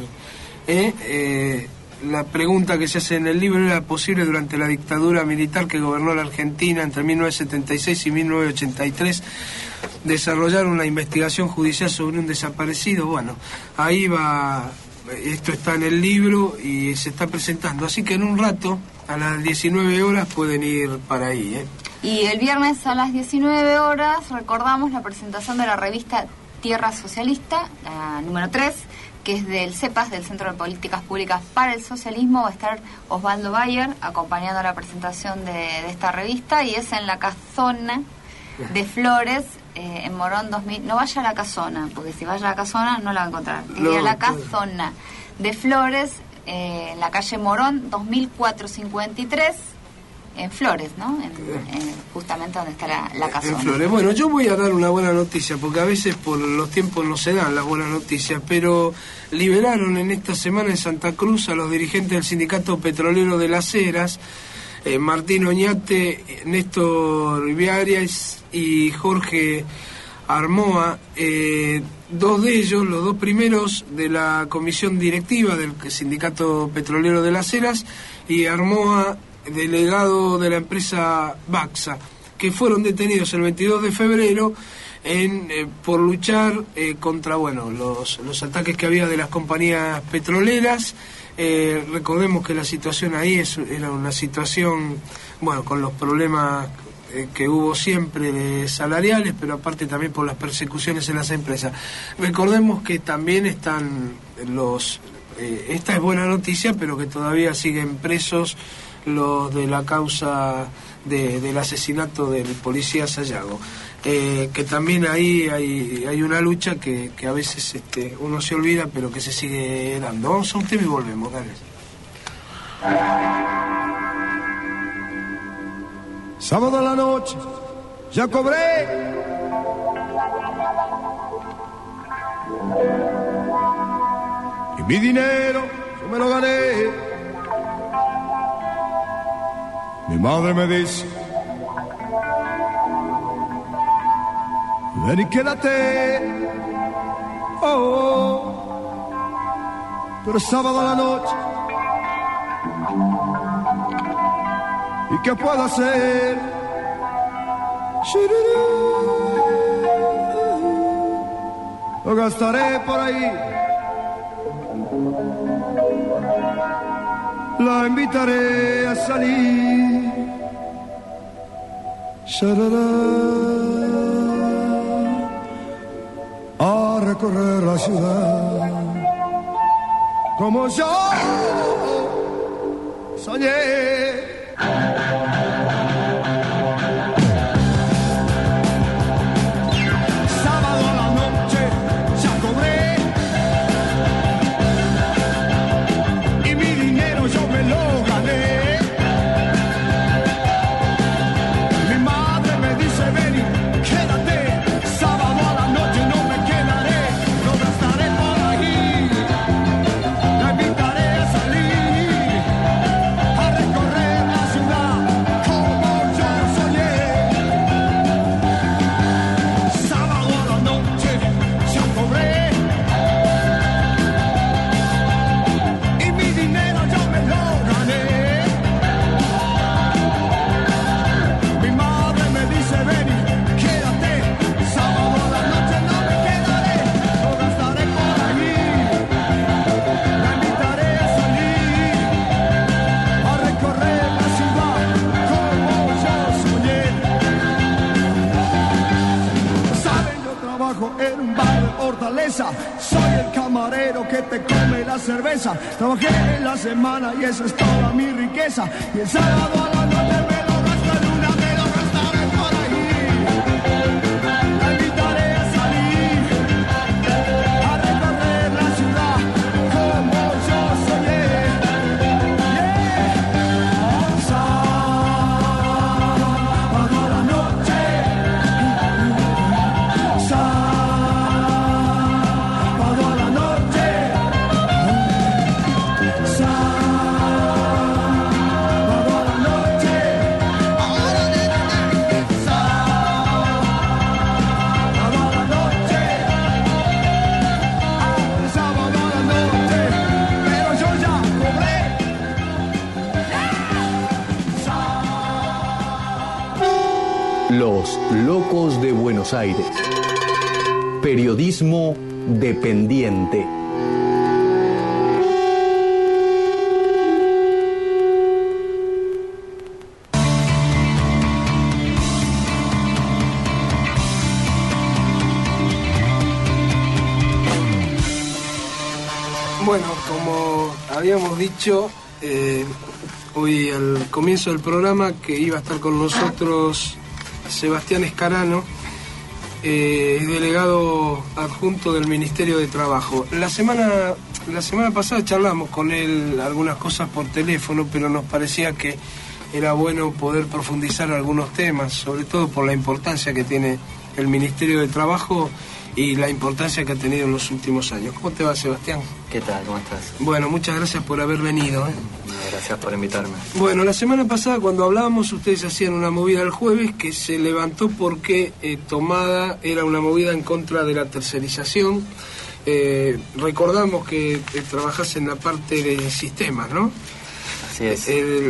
La pregunta que se hace en el libro: ¿era posible durante la dictadura militar que gobernó la Argentina entre 1976 y 1983 desarrollar una investigación judicial sobre un desaparecido? Bueno, ahí va, esto está en el libro y se está presentando, así que en un rato, a las 19 horas, pueden ir para ahí. Y el viernes a las 19 horas recordamos la presentación de la revista Tierra Socialista, la número 3, que es del CEPAS, del Centro de Políticas Públicas para el Socialismo. Va a estar Osvaldo Bayer acompañando la presentación de esta revista, y es en la Casona de Flores, en Morón 2000. No vaya a la Casona, porque si vaya a la Casona no la va a encontrar. Iría a la Casona de Flores, en la calle Morón 2453, en Flores, ¿no? Justamente donde está la Casona. En Flores. Bueno, yo voy a dar una buena noticia, porque a veces por los tiempos no se dan las buenas noticias, pero liberaron en esta semana en Santa Cruz a los dirigentes del Sindicato Petrolero de Las Heras, Martín Oñate, Néstor Viarias y Jorge Armoa, dos de ellos, los dos primeros de la comisión directiva del Sindicato Petrolero de Las Heras, y Armoa, delegado de la empresa Baxa, que fueron detenidos el 22 de febrero por luchar contra los ataques que había de las compañías petroleras. Recordemos que la situación ahí era una situación, con los problemas que hubo siempre salariales, pero aparte también por las persecuciones en las empresas. Recordemos que también están esta es buena noticia, pero que todavía siguen presos los de la causa del asesinato del policía Sayago, que también ahí hay una lucha que a veces uno se olvida, pero que se sigue dando. Vamos a un tema y volvemos, dale. Sábado a la noche, ya cobré. Y mi dinero yo me lo gané. Mi madre me dice: ven y quédate. Pero sábado a la noche, ¿y qué puedo hacer? Lo gastaré por ahí. La invitaré a salir. A recorrer la ciudad como yo soñé. Recorrer tomé la cerveza. Trabajé en la semana y esa es toda mi riqueza. Y el sábado a la noche me lo gasto en una, me lo gastaré por ahí. La invitaré a salir, a recorrer la ciudad como yo soñé. Sábado a la noche, sábado a la noche, sábado a la noche, sábado a la noche, sábado a la noche, pero yo ya cobré. Los locos de Buenos Aires. Periodismo dependiente. Bueno, como habíamos dicho hoy al comienzo del programa, que iba a estar con nosotros Sebastián Escarano, delegado adjunto del Ministerio de Trabajo. La semana pasada charlamos con él algunas cosas por teléfono, pero nos parecía que era bueno poder profundizar algunos temas, sobre todo por la importancia que tiene el Ministerio de Trabajo y la importancia que ha tenido en los últimos años. ¿Cómo te va, Sebastián? ¿Qué tal? ¿Cómo estás? Bueno, muchas gracias por haber venido. Gracias por invitarme. Bueno, la semana pasada cuando hablábamos, ustedes hacían una movida el jueves que se levantó porque Tomada era una movida en contra de la tercerización. Recordamos que trabajás en la parte de sistemas, ¿no? Así es.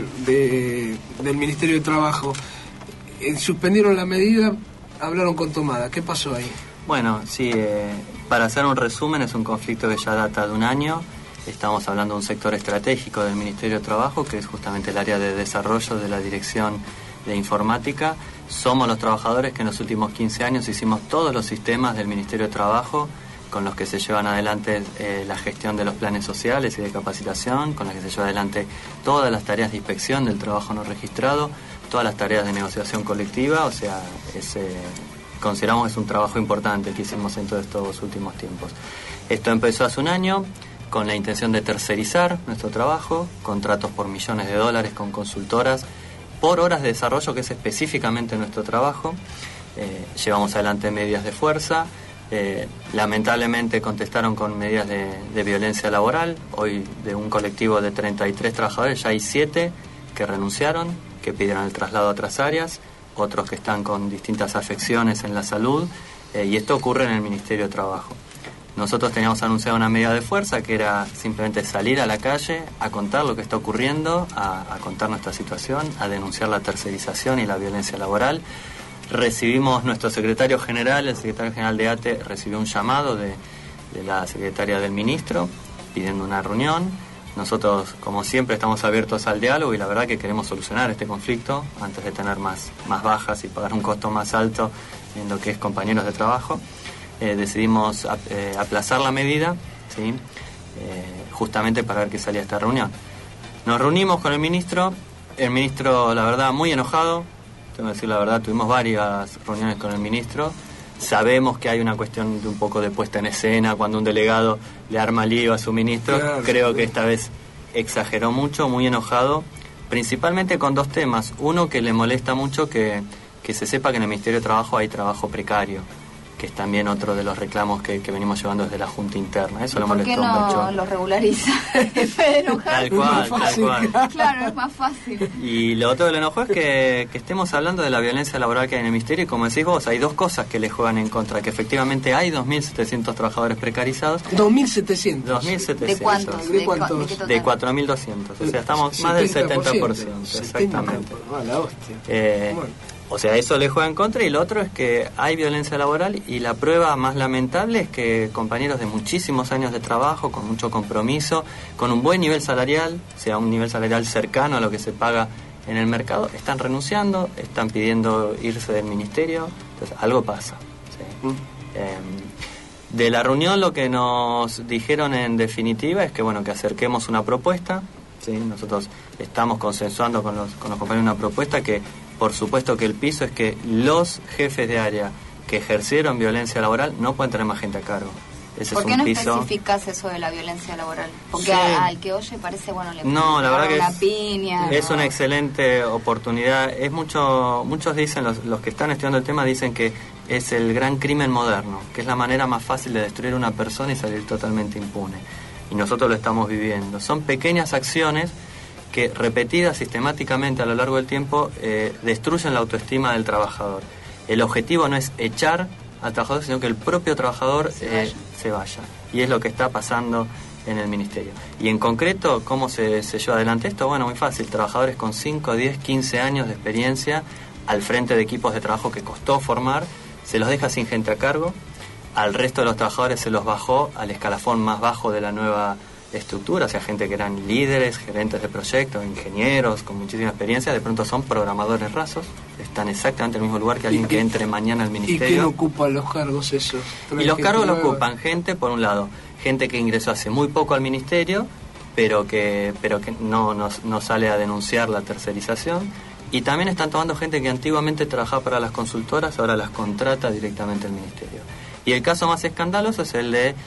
Del Ministerio de Trabajo. Suspendieron la medida, hablaron con Tomada. ¿Qué pasó ahí? Bueno, sí, para hacer un resumen, es un conflicto que ya data de un año. Estamos hablando de un sector estratégico del Ministerio de Trabajo, que es justamente el área de desarrollo de la Dirección de Informática. Somos los trabajadores que en los últimos 15 años hicimos todos los sistemas del Ministerio de Trabajo, con los que se llevan adelante la gestión de los planes sociales y de capacitación, con las que se lleva adelante todas las tareas de inspección del trabajo no registrado, todas las tareas de negociación colectiva, o sea, consideramos que es un trabajo importante que hicimos en todos estos últimos tiempos. Esto empezó hace un año con la intención de tercerizar nuestro trabajo, contratos por millones de dólares con consultoras, por horas de desarrollo, que es específicamente nuestro trabajo. Llevamos adelante medidas de fuerza, lamentablemente contestaron con medidas de violencia laboral. Hoy de un colectivo de 33 trabajadores ya hay 7 que renunciaron, que pidieron el traslado a otras áreas, otros que están con distintas afecciones en la salud, y esto ocurre en el Ministerio de Trabajo. Nosotros teníamos anunciado una medida de fuerza que era simplemente salir a la calle a contar lo que está ocurriendo, a contar nuestra situación, a denunciar la tercerización y la violencia laboral. Recibimos nuestro secretario general, el secretario general de ATE, recibió un llamado de la secretaria del ministro pidiendo una reunión. Nosotros, como siempre, estamos abiertos al diálogo y la verdad que queremos solucionar este conflicto antes de tener más bajas y pagar un costo más alto en lo que es compañeros de trabajo. Decidimos aplazar la medida, ¿sí? Justamente para ver qué salía esta reunión. Nos reunimos con el ministro, la verdad, muy enojado. Tengo que decir la verdad, tuvimos varias reuniones con el ministro. Sabemos que hay una cuestión de un poco de puesta en escena cuando un delegado le arma lío a su ministro. Claro, creo que esta vez exageró mucho, muy enojado, principalmente con 2 temas. Uno, que le molesta mucho que se sepa que en el Ministerio de Trabajo hay trabajo precario, que es también otro de los reclamos que venimos llevando desde la Junta Interna. Eso le molestó mucho. ¿Por qué no lo regulariza? Tal cual. Claro, es más fácil. Y lo otro que le enojó es que estemos hablando de la violencia laboral que hay en el Ministerio, y como decís vos, hay 2 cosas que le juegan en contra, que efectivamente hay 2.700 trabajadores precarizados. 2.700. 2.700. ¿De cuántos? ¿De 4.200. O sea, estamos más del 70%. Exactamente. La hostia. O sea, eso le juega en contra, y lo otro es que hay violencia laboral, y la prueba más lamentable es que compañeros de muchísimos años de trabajo, con mucho compromiso, con un buen nivel salarial, o sea, un nivel salarial cercano a lo que se paga en el mercado, están renunciando, están pidiendo irse del ministerio. Entonces algo pasa, ¿sí? De la reunión lo que nos dijeron en definitiva es que bueno, que acerquemos una propuesta, ¿sí? Nosotros estamos consensuando con los compañeros una propuesta que por supuesto que el piso es que los jefes de área que ejercieron violencia laboral no pueden tener más gente a cargo. Ese ¿Por es qué un no piso... especificás eso de la violencia laboral? Porque Sí. al que oye parece, bueno, le No, la verdad que una es, piña. es ¿no? una excelente oportunidad. Es muchos dicen, los que están estudiando el tema dicen que es el gran crimen moderno, que es la manera más fácil de destruir a una persona y salir totalmente impune. Y nosotros lo estamos viviendo. Son pequeñas acciones que repetidas sistemáticamente a lo largo del tiempo destruyen la autoestima del trabajador. El objetivo no es echar al trabajador, sino que el propio trabajador se vaya. Y es lo que está pasando en el Ministerio. Y en concreto, ¿cómo se lleva adelante esto? Bueno, muy fácil. Trabajadores con 5, 10, 15 años de experiencia al frente de equipos de trabajo que costó formar, se los deja sin gente a cargo. Al resto de los trabajadores se los bajó al escalafón más bajo de la nueva estructura, o sea, gente que eran líderes, gerentes de proyectos, ingenieros con muchísima experiencia, de pronto son programadores rasos, están exactamente en el mismo lugar que alguien que entre mañana al ministerio. ¿Y quién ocupa los cargos esos? Y los cargos los ocupan gente, por un lado, gente que ingresó hace muy poco al ministerio, pero que no sale a denunciar la tercerización, y también están tomando gente que antiguamente trabajaba para las consultoras, ahora las contrata directamente el ministerio. Y el caso más escandaloso es el de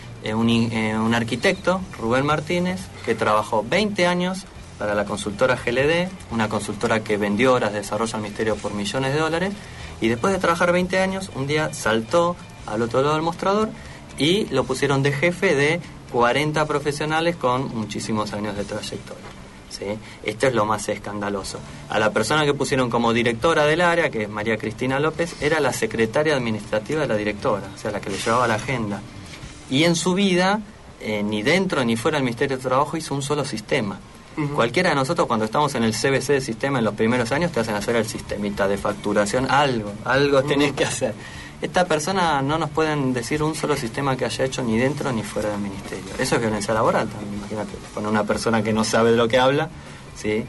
un arquitecto, Rubén Martínez, que trabajó 20 años para la consultora GLD, una consultora que vendió horas de desarrollo al ministerio por millones de dólares, y después de trabajar 20 años, un día saltó al otro lado del mostrador y lo pusieron de jefe de 40 profesionales con muchísimos años de trayectoria. ¿Sí? Esto es lo más escandaloso. A la persona que pusieron como directora del área, que es María Cristina López, era la secretaria administrativa de la directora, o sea, la que le llevaba la agenda. Y en su vida, ni dentro ni fuera del Ministerio de Trabajo, hizo un solo sistema. Uh-huh. Cualquiera de nosotros, cuando estamos en el CBC de sistema en los primeros años, te hacen hacer el sistemita de facturación, algo tenés que hacer. Esta persona no nos pueden decir un solo sistema que haya hecho ni dentro ni fuera del ministerio. Eso es violencia laboral también, imagínate, poner una persona que no sabe de lo que habla, ¿sí?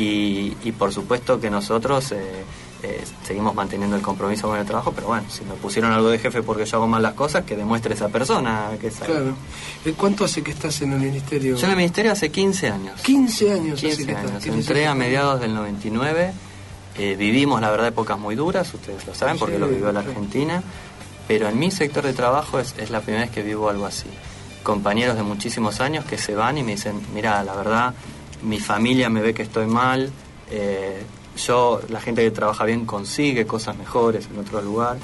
Y por supuesto que nosotros seguimos manteniendo el compromiso con el trabajo, pero bueno, si me pusieron algo de jefe porque yo hago mal las cosas, que demuestre esa persona que sabe. Claro. ¿Cuánto hace que estás en el ministerio? Yo en el ministerio hace 15 años. 15 años. 15 años. Entré a mediados del 99. Vivimos, la verdad, épocas muy duras, ustedes lo saben, porque lo vivió la Argentina, pero en mi sector de trabajo es la primera vez que vivo algo así. Compañeros de muchísimos años que se van y me dicen, mira, la verdad, mi familia me ve que estoy mal, la gente que trabaja bien consigue cosas mejores en otro lugar,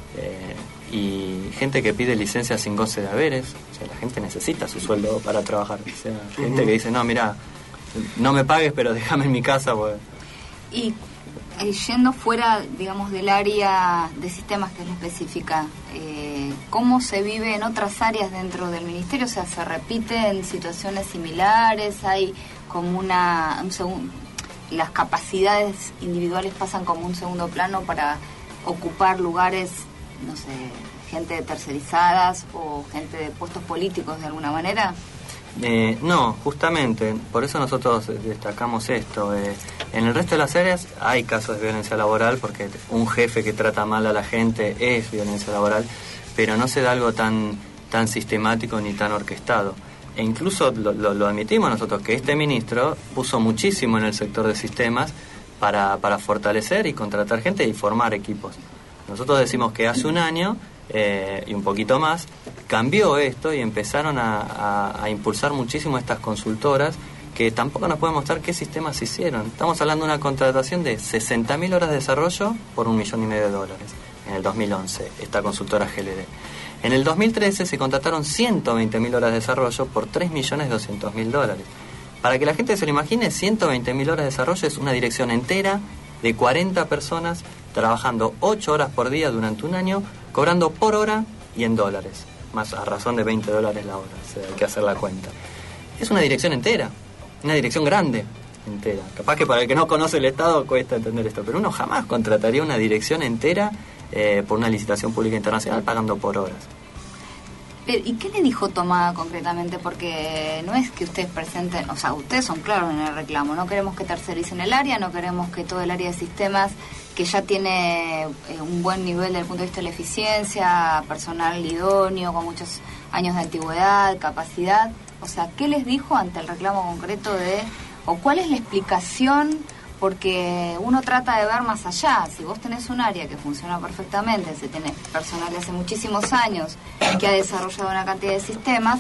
y gente que pide licencia sin goce de haberes, o sea, la gente necesita su sueldo para trabajar, o sea, gente que dice, no, mira, no me pagues, pero déjame en mi casa, pues. Y yendo fuera, digamos, del área de sistemas que es la específica, ¿cómo se vive en otras áreas dentro del ministerio? O sea, ¿se repiten situaciones similares? ¿Hay como las capacidades individuales pasan como un segundo plano para ocupar lugares, no sé, gente tercerizadas o gente de puestos políticos de alguna manera? No, justamente, por eso nosotros destacamos esto. En el resto de las áreas hay casos de violencia laboral, porque un jefe que trata mal a la gente es violencia laboral, pero no se da algo tan sistemático ni tan orquestado. E incluso lo admitimos nosotros, que este ministro puso muchísimo en el sector de sistemas para fortalecer y contratar gente y formar equipos. Nosotros decimos que hace un año y un poquito más cambió esto y empezaron a impulsar muchísimo estas consultoras, que tampoco nos pueden mostrar qué sistemas hicieron. Estamos hablando de una contratación de 60.000 horas de desarrollo por $1,5 millones en el 2011, esta consultora GLD. En el 2013 se contrataron 120.000 horas de desarrollo por $3.200.000. Para que la gente se lo imagine, 120.000 horas de desarrollo es una dirección entera de 40 personas trabajando 8 horas por día durante un año, cobrando por hora y en dólares, más a razón de $20 la hora, o sea, hay que hacer la cuenta. Es una dirección entera, una dirección grande entera. Capaz que para el que no conoce el Estado cuesta entender esto, pero uno jamás contrataría una dirección entera por una licitación pública internacional pagando por horas. ¿Y qué le dijo Tomada concretamente? Porque no es que ustedes presenten, o sea, ustedes son claros en el reclamo, no queremos que tercericen el área, no queremos que todo el área de sistemas, que ya tiene un buen nivel desde el punto de vista de la eficiencia, personal idóneo, con muchos años de antigüedad, capacidad, o sea, ¿qué les dijo ante el reclamo concreto o cuál es la explicación? Porque uno trata de ver más allá. Si vos tenés un área que funciona perfectamente, si tenés personal de hace muchísimos años que ha desarrollado una cantidad de sistemas,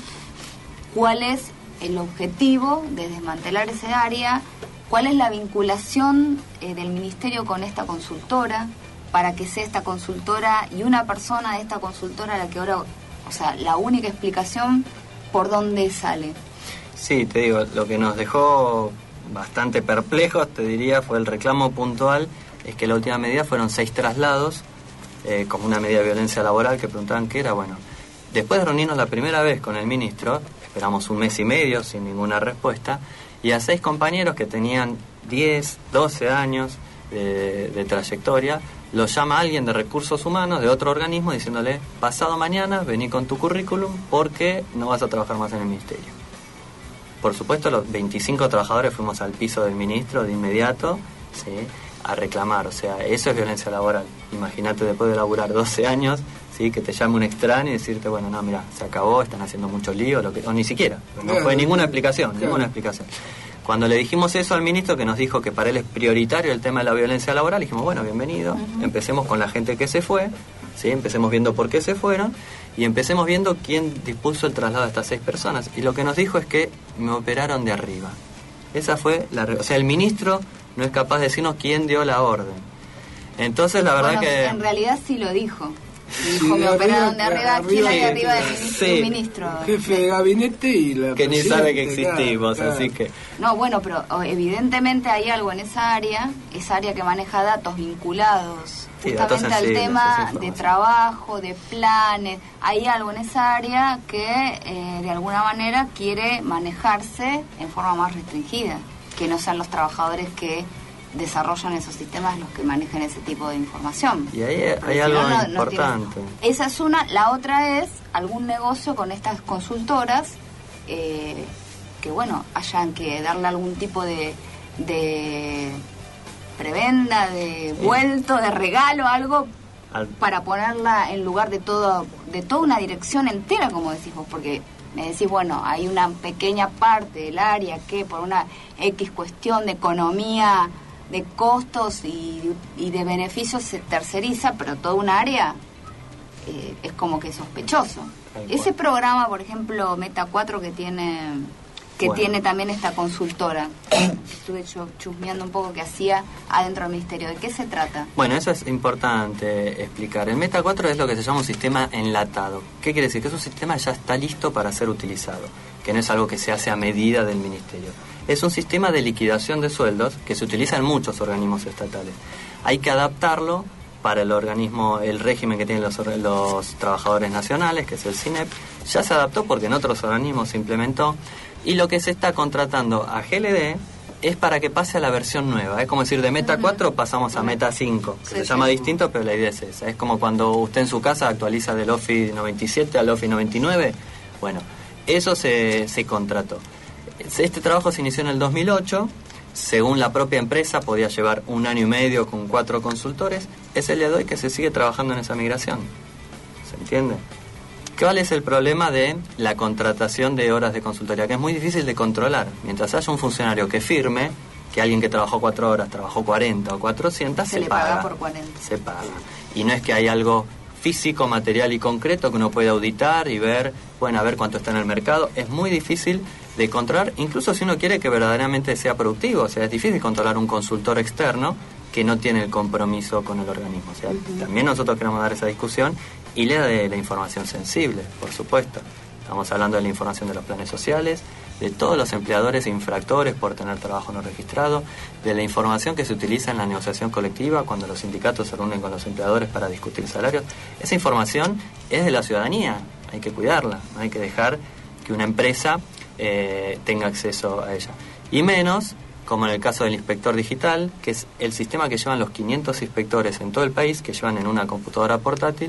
¿cuál es el objetivo de desmantelar ese área? ¿Cuál es la vinculación del ministerio con esta consultora para que sea esta consultora y una persona de esta consultora la que ahora, o sea, la única explicación por dónde sale? Sí, te digo, lo que nos dejó bastante perplejos, te diría, fue el reclamo puntual, es que la última medida fueron 6 traslados, como una medida de violencia laboral, que preguntaban qué era. Bueno, después de reunirnos la primera vez con el ministro, esperamos 1 mes y medio sin ninguna respuesta, y a 6 compañeros que tenían 10, 12 años de trayectoria, los llama alguien de recursos humanos de otro organismo diciéndole, pasado mañana vení con tu currículum porque no vas a trabajar más en el ministerio. Por supuesto, los 25 trabajadores fuimos al piso del ministro de inmediato, ¿sí?, a reclamar. O sea, eso es violencia laboral. Imagínate después de laburar 12 años, ¿sí?, que te llame un extraño y decirte, bueno, no, mira, se acabó, están haciendo mucho lío, o ni siquiera. No fue ninguna explicación, ninguna explicación. Cuando le dijimos eso al ministro, que nos dijo que para él es prioritario el tema de la violencia laboral, dijimos, bueno, bienvenido, empecemos con la gente que se fue, ¿sí?, empecemos viendo por qué se fueron, y empecemos viendo quién dispuso el traslado de estas 6 personas. Y lo que nos dijo es que me operaron de arriba. Esa fue o sea, el ministro no es capaz de decirnos quién dio la orden. Entonces, la verdad que... En realidad sí lo dijo. Dijo, me operaron de arriba, ¿quién hay de arriba del ministro? Jefe de gabinete y la que ni sabe que existimos, claro. Así que... No, bueno, pero evidentemente hay algo en esa área que maneja datos vinculados justamente al tema de trabajo, de planes. Hay algo en esa área que de alguna manera quiere manejarse en forma más restringida, que no sean los trabajadores que desarrollan esos sistemas los que manejan ese tipo de información. Y ahí hay algo importante. Esa es una. La otra es algún negocio con estas consultoras que, bueno, hayan que darle algún tipo de prebenda, de vuelto, de regalo, algo para ponerla en lugar de toda una dirección entera, como decís vos, porque me decís, bueno, hay una pequeña parte del área que por una X cuestión de economía, de costos y de beneficios se terceriza, pero toda un área es como que sospechoso. Ese programa, por ejemplo, Meta 4 que tiene también esta consultora, estuve yo chusmeando un poco que hacía adentro del ministerio. ¿De qué se trata? Bueno, eso es importante explicar. El Meta 4 es lo que se llama un sistema enlatado. ¿Qué quiere decir? Que es un sistema que ya está listo para ser utilizado, que no es algo que se hace a medida del ministerio. Es un sistema de liquidación de sueldos que se utiliza en muchos organismos estatales. Hay que adaptarlo para el organismo, el régimen que tienen los trabajadores nacionales, que es el CINEP. Ya se adaptó porque en otros organismos se implementó. Y lo que se está contratando a GLD es para que pase a la versión nueva. Es como decir, de Meta 4 pasamos a Meta 5, que se llama distinto, pero la idea es esa. Es como cuando usted en su casa actualiza del Office 97 al Office 99. Bueno, eso se contrató. Este trabajo se inició en el 2008. Según la propia empresa, podía llevar 1 año y medio con 4 consultores. Es el día de hoy que se sigue trabajando en esa migración. ¿Se entiende? ¿Cuál es el problema de la contratación de horas de consultoría? Que es muy difícil de controlar. Mientras haya un funcionario que firme que alguien que trabajó 4 horas trabajó 40 o 400, se paga. Se paga por 40. Se paga. Y no es que hay algo físico, material y concreto que uno puede auditar y ver, bueno, a ver cuánto está en el mercado. Es muy difícil de controlar, incluso si uno quiere que verdaderamente sea productivo. O sea, es difícil controlar un consultor externo que no tiene el compromiso con el organismo. O sea, también nosotros queremos dar esa discusión y le da de la información sensible, por supuesto. Estamos hablando de la información de los planes sociales, de todos los empleadores e infractores por tener trabajo no registrado, de la información que se utiliza en la negociación colectiva cuando los sindicatos se reúnen con los empleadores para discutir salarios. Esa información es de la ciudadanía, hay que cuidarla, no hay que dejar que una empresa tenga acceso a ella. Y menos, como en el caso del inspector digital, que es el sistema que llevan los 500 inspectores en todo el país, que llevan en una computadora portátil,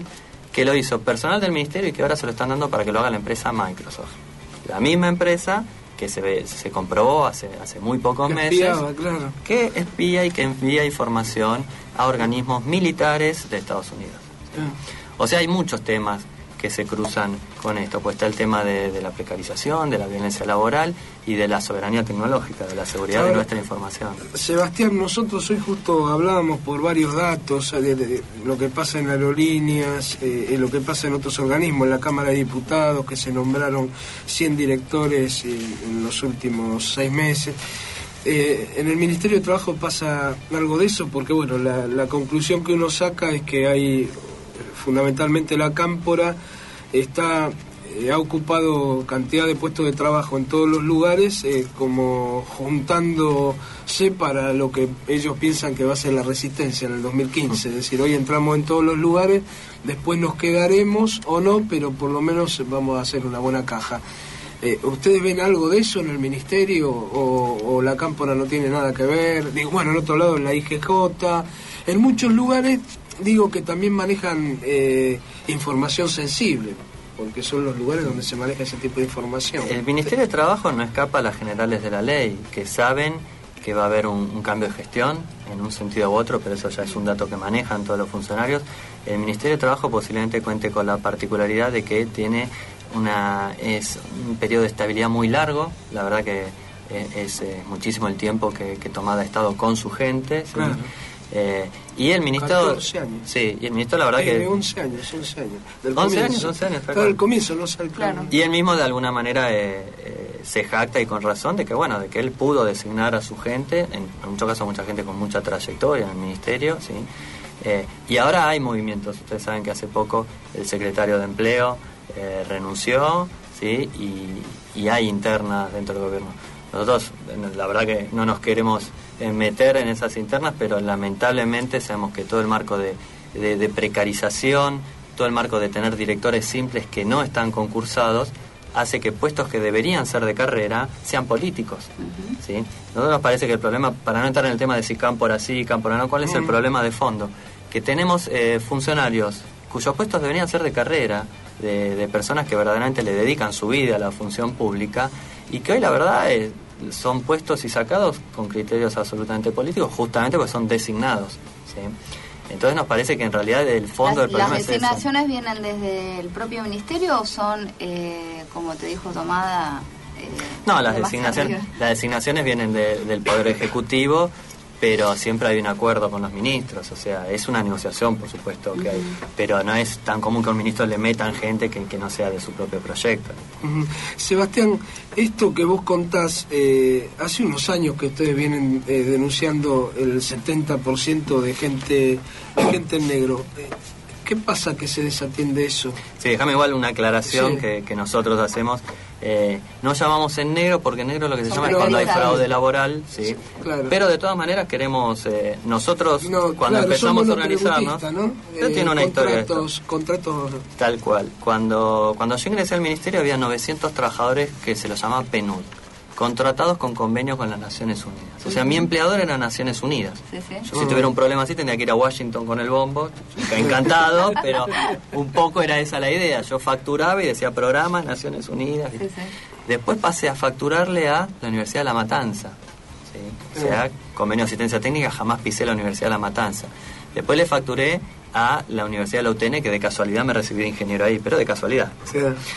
que lo hizo personal del ministerio y que ahora se lo están dando para que lo haga la empresa Microsoft. La misma empresa que se comprobó hace muy pocos meses que espía y que envía información a organismos militares de Estados Unidos. O sea, hay muchos temas que se cruzan con esto, pues está el tema de la precarización, de la violencia laboral y de la soberanía tecnológica, de la seguridad de nuestra información. Sebastián, nosotros hoy justo hablábamos por varios datos de lo que pasa en aerolíneas, lo que pasa en otros organismos, en la Cámara de Diputados, que se nombraron 100 directores en los últimos 6 meses. En el Ministerio de Trabajo pasa algo de eso, porque bueno, la conclusión que uno saca es que hay fundamentalmente la Cámpora ha ocupado cantidad de puestos de trabajo en todos los lugares, como juntándose para lo que ellos piensan que va a ser la resistencia en el 2015. Es decir, hoy entramos en todos los lugares, después nos quedaremos o no, pero por lo menos vamos a hacer una buena caja. ¿Ustedes ven algo de eso en el Ministerio o la Cámpora no tiene nada que ver? Digo, bueno, en otro lado, en la IGJ, en muchos lugares, digo que también manejan información sensible, porque son los lugares donde se maneja ese tipo de información. El Ministerio de Trabajo no escapa a las generales de la ley, que saben que va a haber un cambio de gestión en un sentido u otro, pero eso ya es un dato que manejan todos los funcionarios. El Ministerio de Trabajo posiblemente cuente con la particularidad de que tiene es un periodo de estabilidad muy largo. La verdad que es muchísimo el tiempo que Tomada ha estado con su gente, ¿sí? Claro. Y el ministro 14 años. Sí, y el ministro la verdad que 11 años del 11 años, claro, el comienzo no sale claro. Y él mismo de alguna manera se jacta, y con razón, de que él pudo designar a su gente, en muchos casos mucha gente con mucha trayectoria en el ministerio, ¿sí? Y ahora hay movimientos. Ustedes saben que hace poco el secretario de Empleo renunció, ¿sí? Y hay internas dentro del gobierno. Nosotros la verdad que no nos queremos meter en esas internas, pero lamentablemente sabemos que todo el marco de precarización, todo el marco de tener directores simples que no están concursados, hace que puestos que deberían ser de carrera sean políticos, ¿sí? Nosotros nos parece que el problema, para no entrar en el tema de si Cámpora sí, Cámpora no, ¿cuál es el problema de fondo? Que tenemos funcionarios cuyos puestos deberían ser de carrera, de personas que verdaderamente le dedican su vida a la función pública, y que hoy la verdad son puestos y sacados con criterios absolutamente políticos, justamente porque son designados, ¿sí? Entonces nos parece que en realidad el fondo del problema es eso. ¿Las designaciones vienen desde el propio ministerio o son, como te dijo Tomada? No, las designaciones vienen del Poder Ejecutivo, pero siempre hay un acuerdo con los ministros, o sea, es una negociación, por supuesto, que hay, pero no es tan común que a un ministro le metan gente que no sea de su propio proyecto. Sebastián, esto que vos contás, hace unos años que ustedes vienen denunciando el 70% de gente en negro. ¿Qué pasa que se desatiende eso? Sí, déjame igual una aclaración que nosotros hacemos. No llamamos en negro porque en negro lo que se llama es cuando hay fraude laboral, ¿sí? Claro. Pero de todas maneras queremos, nosotros cuando empezamos a organizarnos, ¿no? Tiene una historia contratos. Tal cual. Cuando yo ingresé al ministerio había 900 trabajadores que se los llamaba PNUD, contratados con convenio con las Naciones Unidas. O sea, mi empleador era Naciones Unidas. Yo si tuviera un problema así tendría que ir a Washington con el bombo, encantado, pero un poco era esa la idea. Yo facturaba y decía programa Naciones Unidas. Después pasé a facturarle a la Universidad de La Matanza, ¿sí? O sea, convenio de asistencia técnica, jamás pisé la Universidad de La Matanza. Después le facturé a la Universidad de la UTN, que de casualidad me recibí de ingeniero ahí, pero de casualidad. Sí.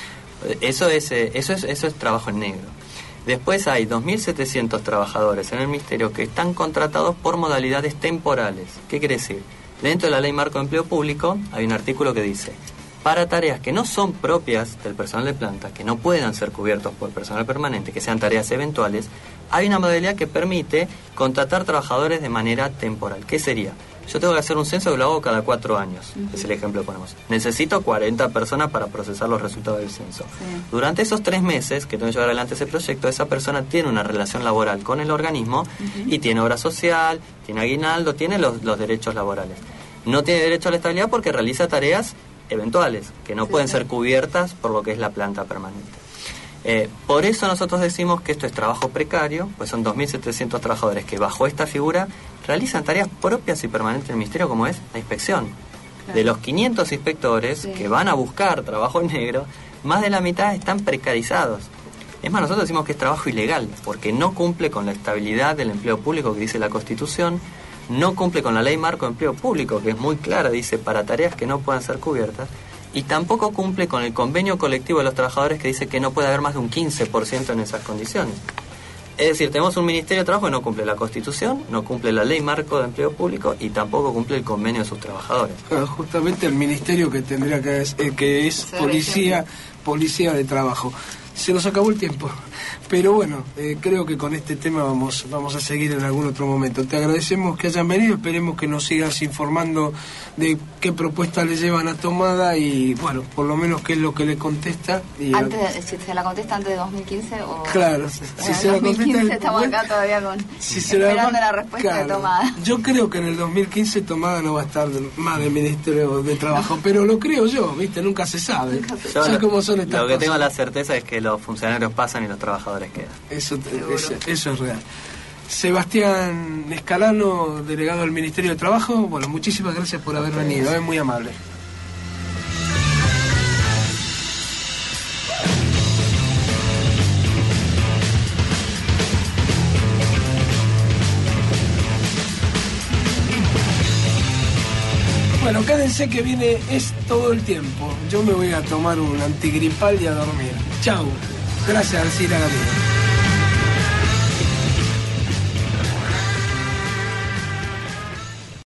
Eso es trabajo en negro. Después hay 2.700 trabajadores en el ministerio que están contratados por modalidades temporales. ¿Qué quiere decir? Dentro de la Ley Marco de Empleo Público hay un artículo que dice: para tareas que no son propias del personal de planta, que no puedan ser cubiertos por personal permanente, que sean tareas eventuales, hay una modalidad que permite contratar trabajadores de manera temporal. ¿Qué sería? Yo tengo que hacer un censo que lo hago cada 4 años, es el ejemplo que ponemos. Necesito 40 personas para procesar los resultados del censo. Durante esos 3 meses que tengo que llevar adelante ese proyecto, esa persona tiene una relación laboral con el organismo y tiene obra social, tiene aguinaldo, tiene los derechos laborales. No tiene derecho a la estabilidad porque realiza tareas eventuales, que no pueden ser cubiertas por lo que es la planta permanente. Por eso nosotros decimos que esto es trabajo precario, pues son 2.700 trabajadores que bajo esta figura realizan tareas propias y permanentes del ministerio, como es la inspección. De los 500 inspectores que van a buscar trabajo en negro, más de la mitad están precarizados. Es más, nosotros decimos que es trabajo ilegal, porque no cumple con la estabilidad del empleo público que dice la Constitución, no cumple con la Ley Marco de Empleo Público, que es muy clara, dice para tareas que no puedan ser cubiertas, y tampoco cumple con el convenio colectivo de los trabajadores que dice que no puede haber más de un 15% en esas condiciones. Es decir, tenemos un Ministerio de Trabajo que no cumple la Constitución, no cumple la Ley Marco de Empleo Público y tampoco cumple el convenio de sus trabajadores. Justamente el ministerio que tendría que es policía de trabajo. Se nos acabó el tiempo, pero bueno, creo que con este tema vamos a seguir en algún otro momento. Te agradecemos que hayan venido, esperemos que nos sigas informando de qué propuesta le llevan a Tomada y bueno, por lo menos qué es lo que le contesta. Y si se la contesta antes de 2015 o... Claro, si se la contesta... Estamos acá todavía esperando la respuesta de Tomada. Yo creo que en el 2015 Tomada no va a estar más del Ministerio de Trabajo, pero lo creo yo, ¿viste? Nunca se sabe. Cómo son estas lo que cosas. tengo la certeza es que los funcionarios pasan y los trabajadores quedan. Eso es real. Sebastián Escalano, delegado del Ministerio de Trabajo, bueno, muchísimas gracias por haber venido, es muy amable. Bueno, quédense que viene todo el tiempo. Yo me voy a tomar un antigripal y a dormir. Chau. Gracias, Alcira Gabriel.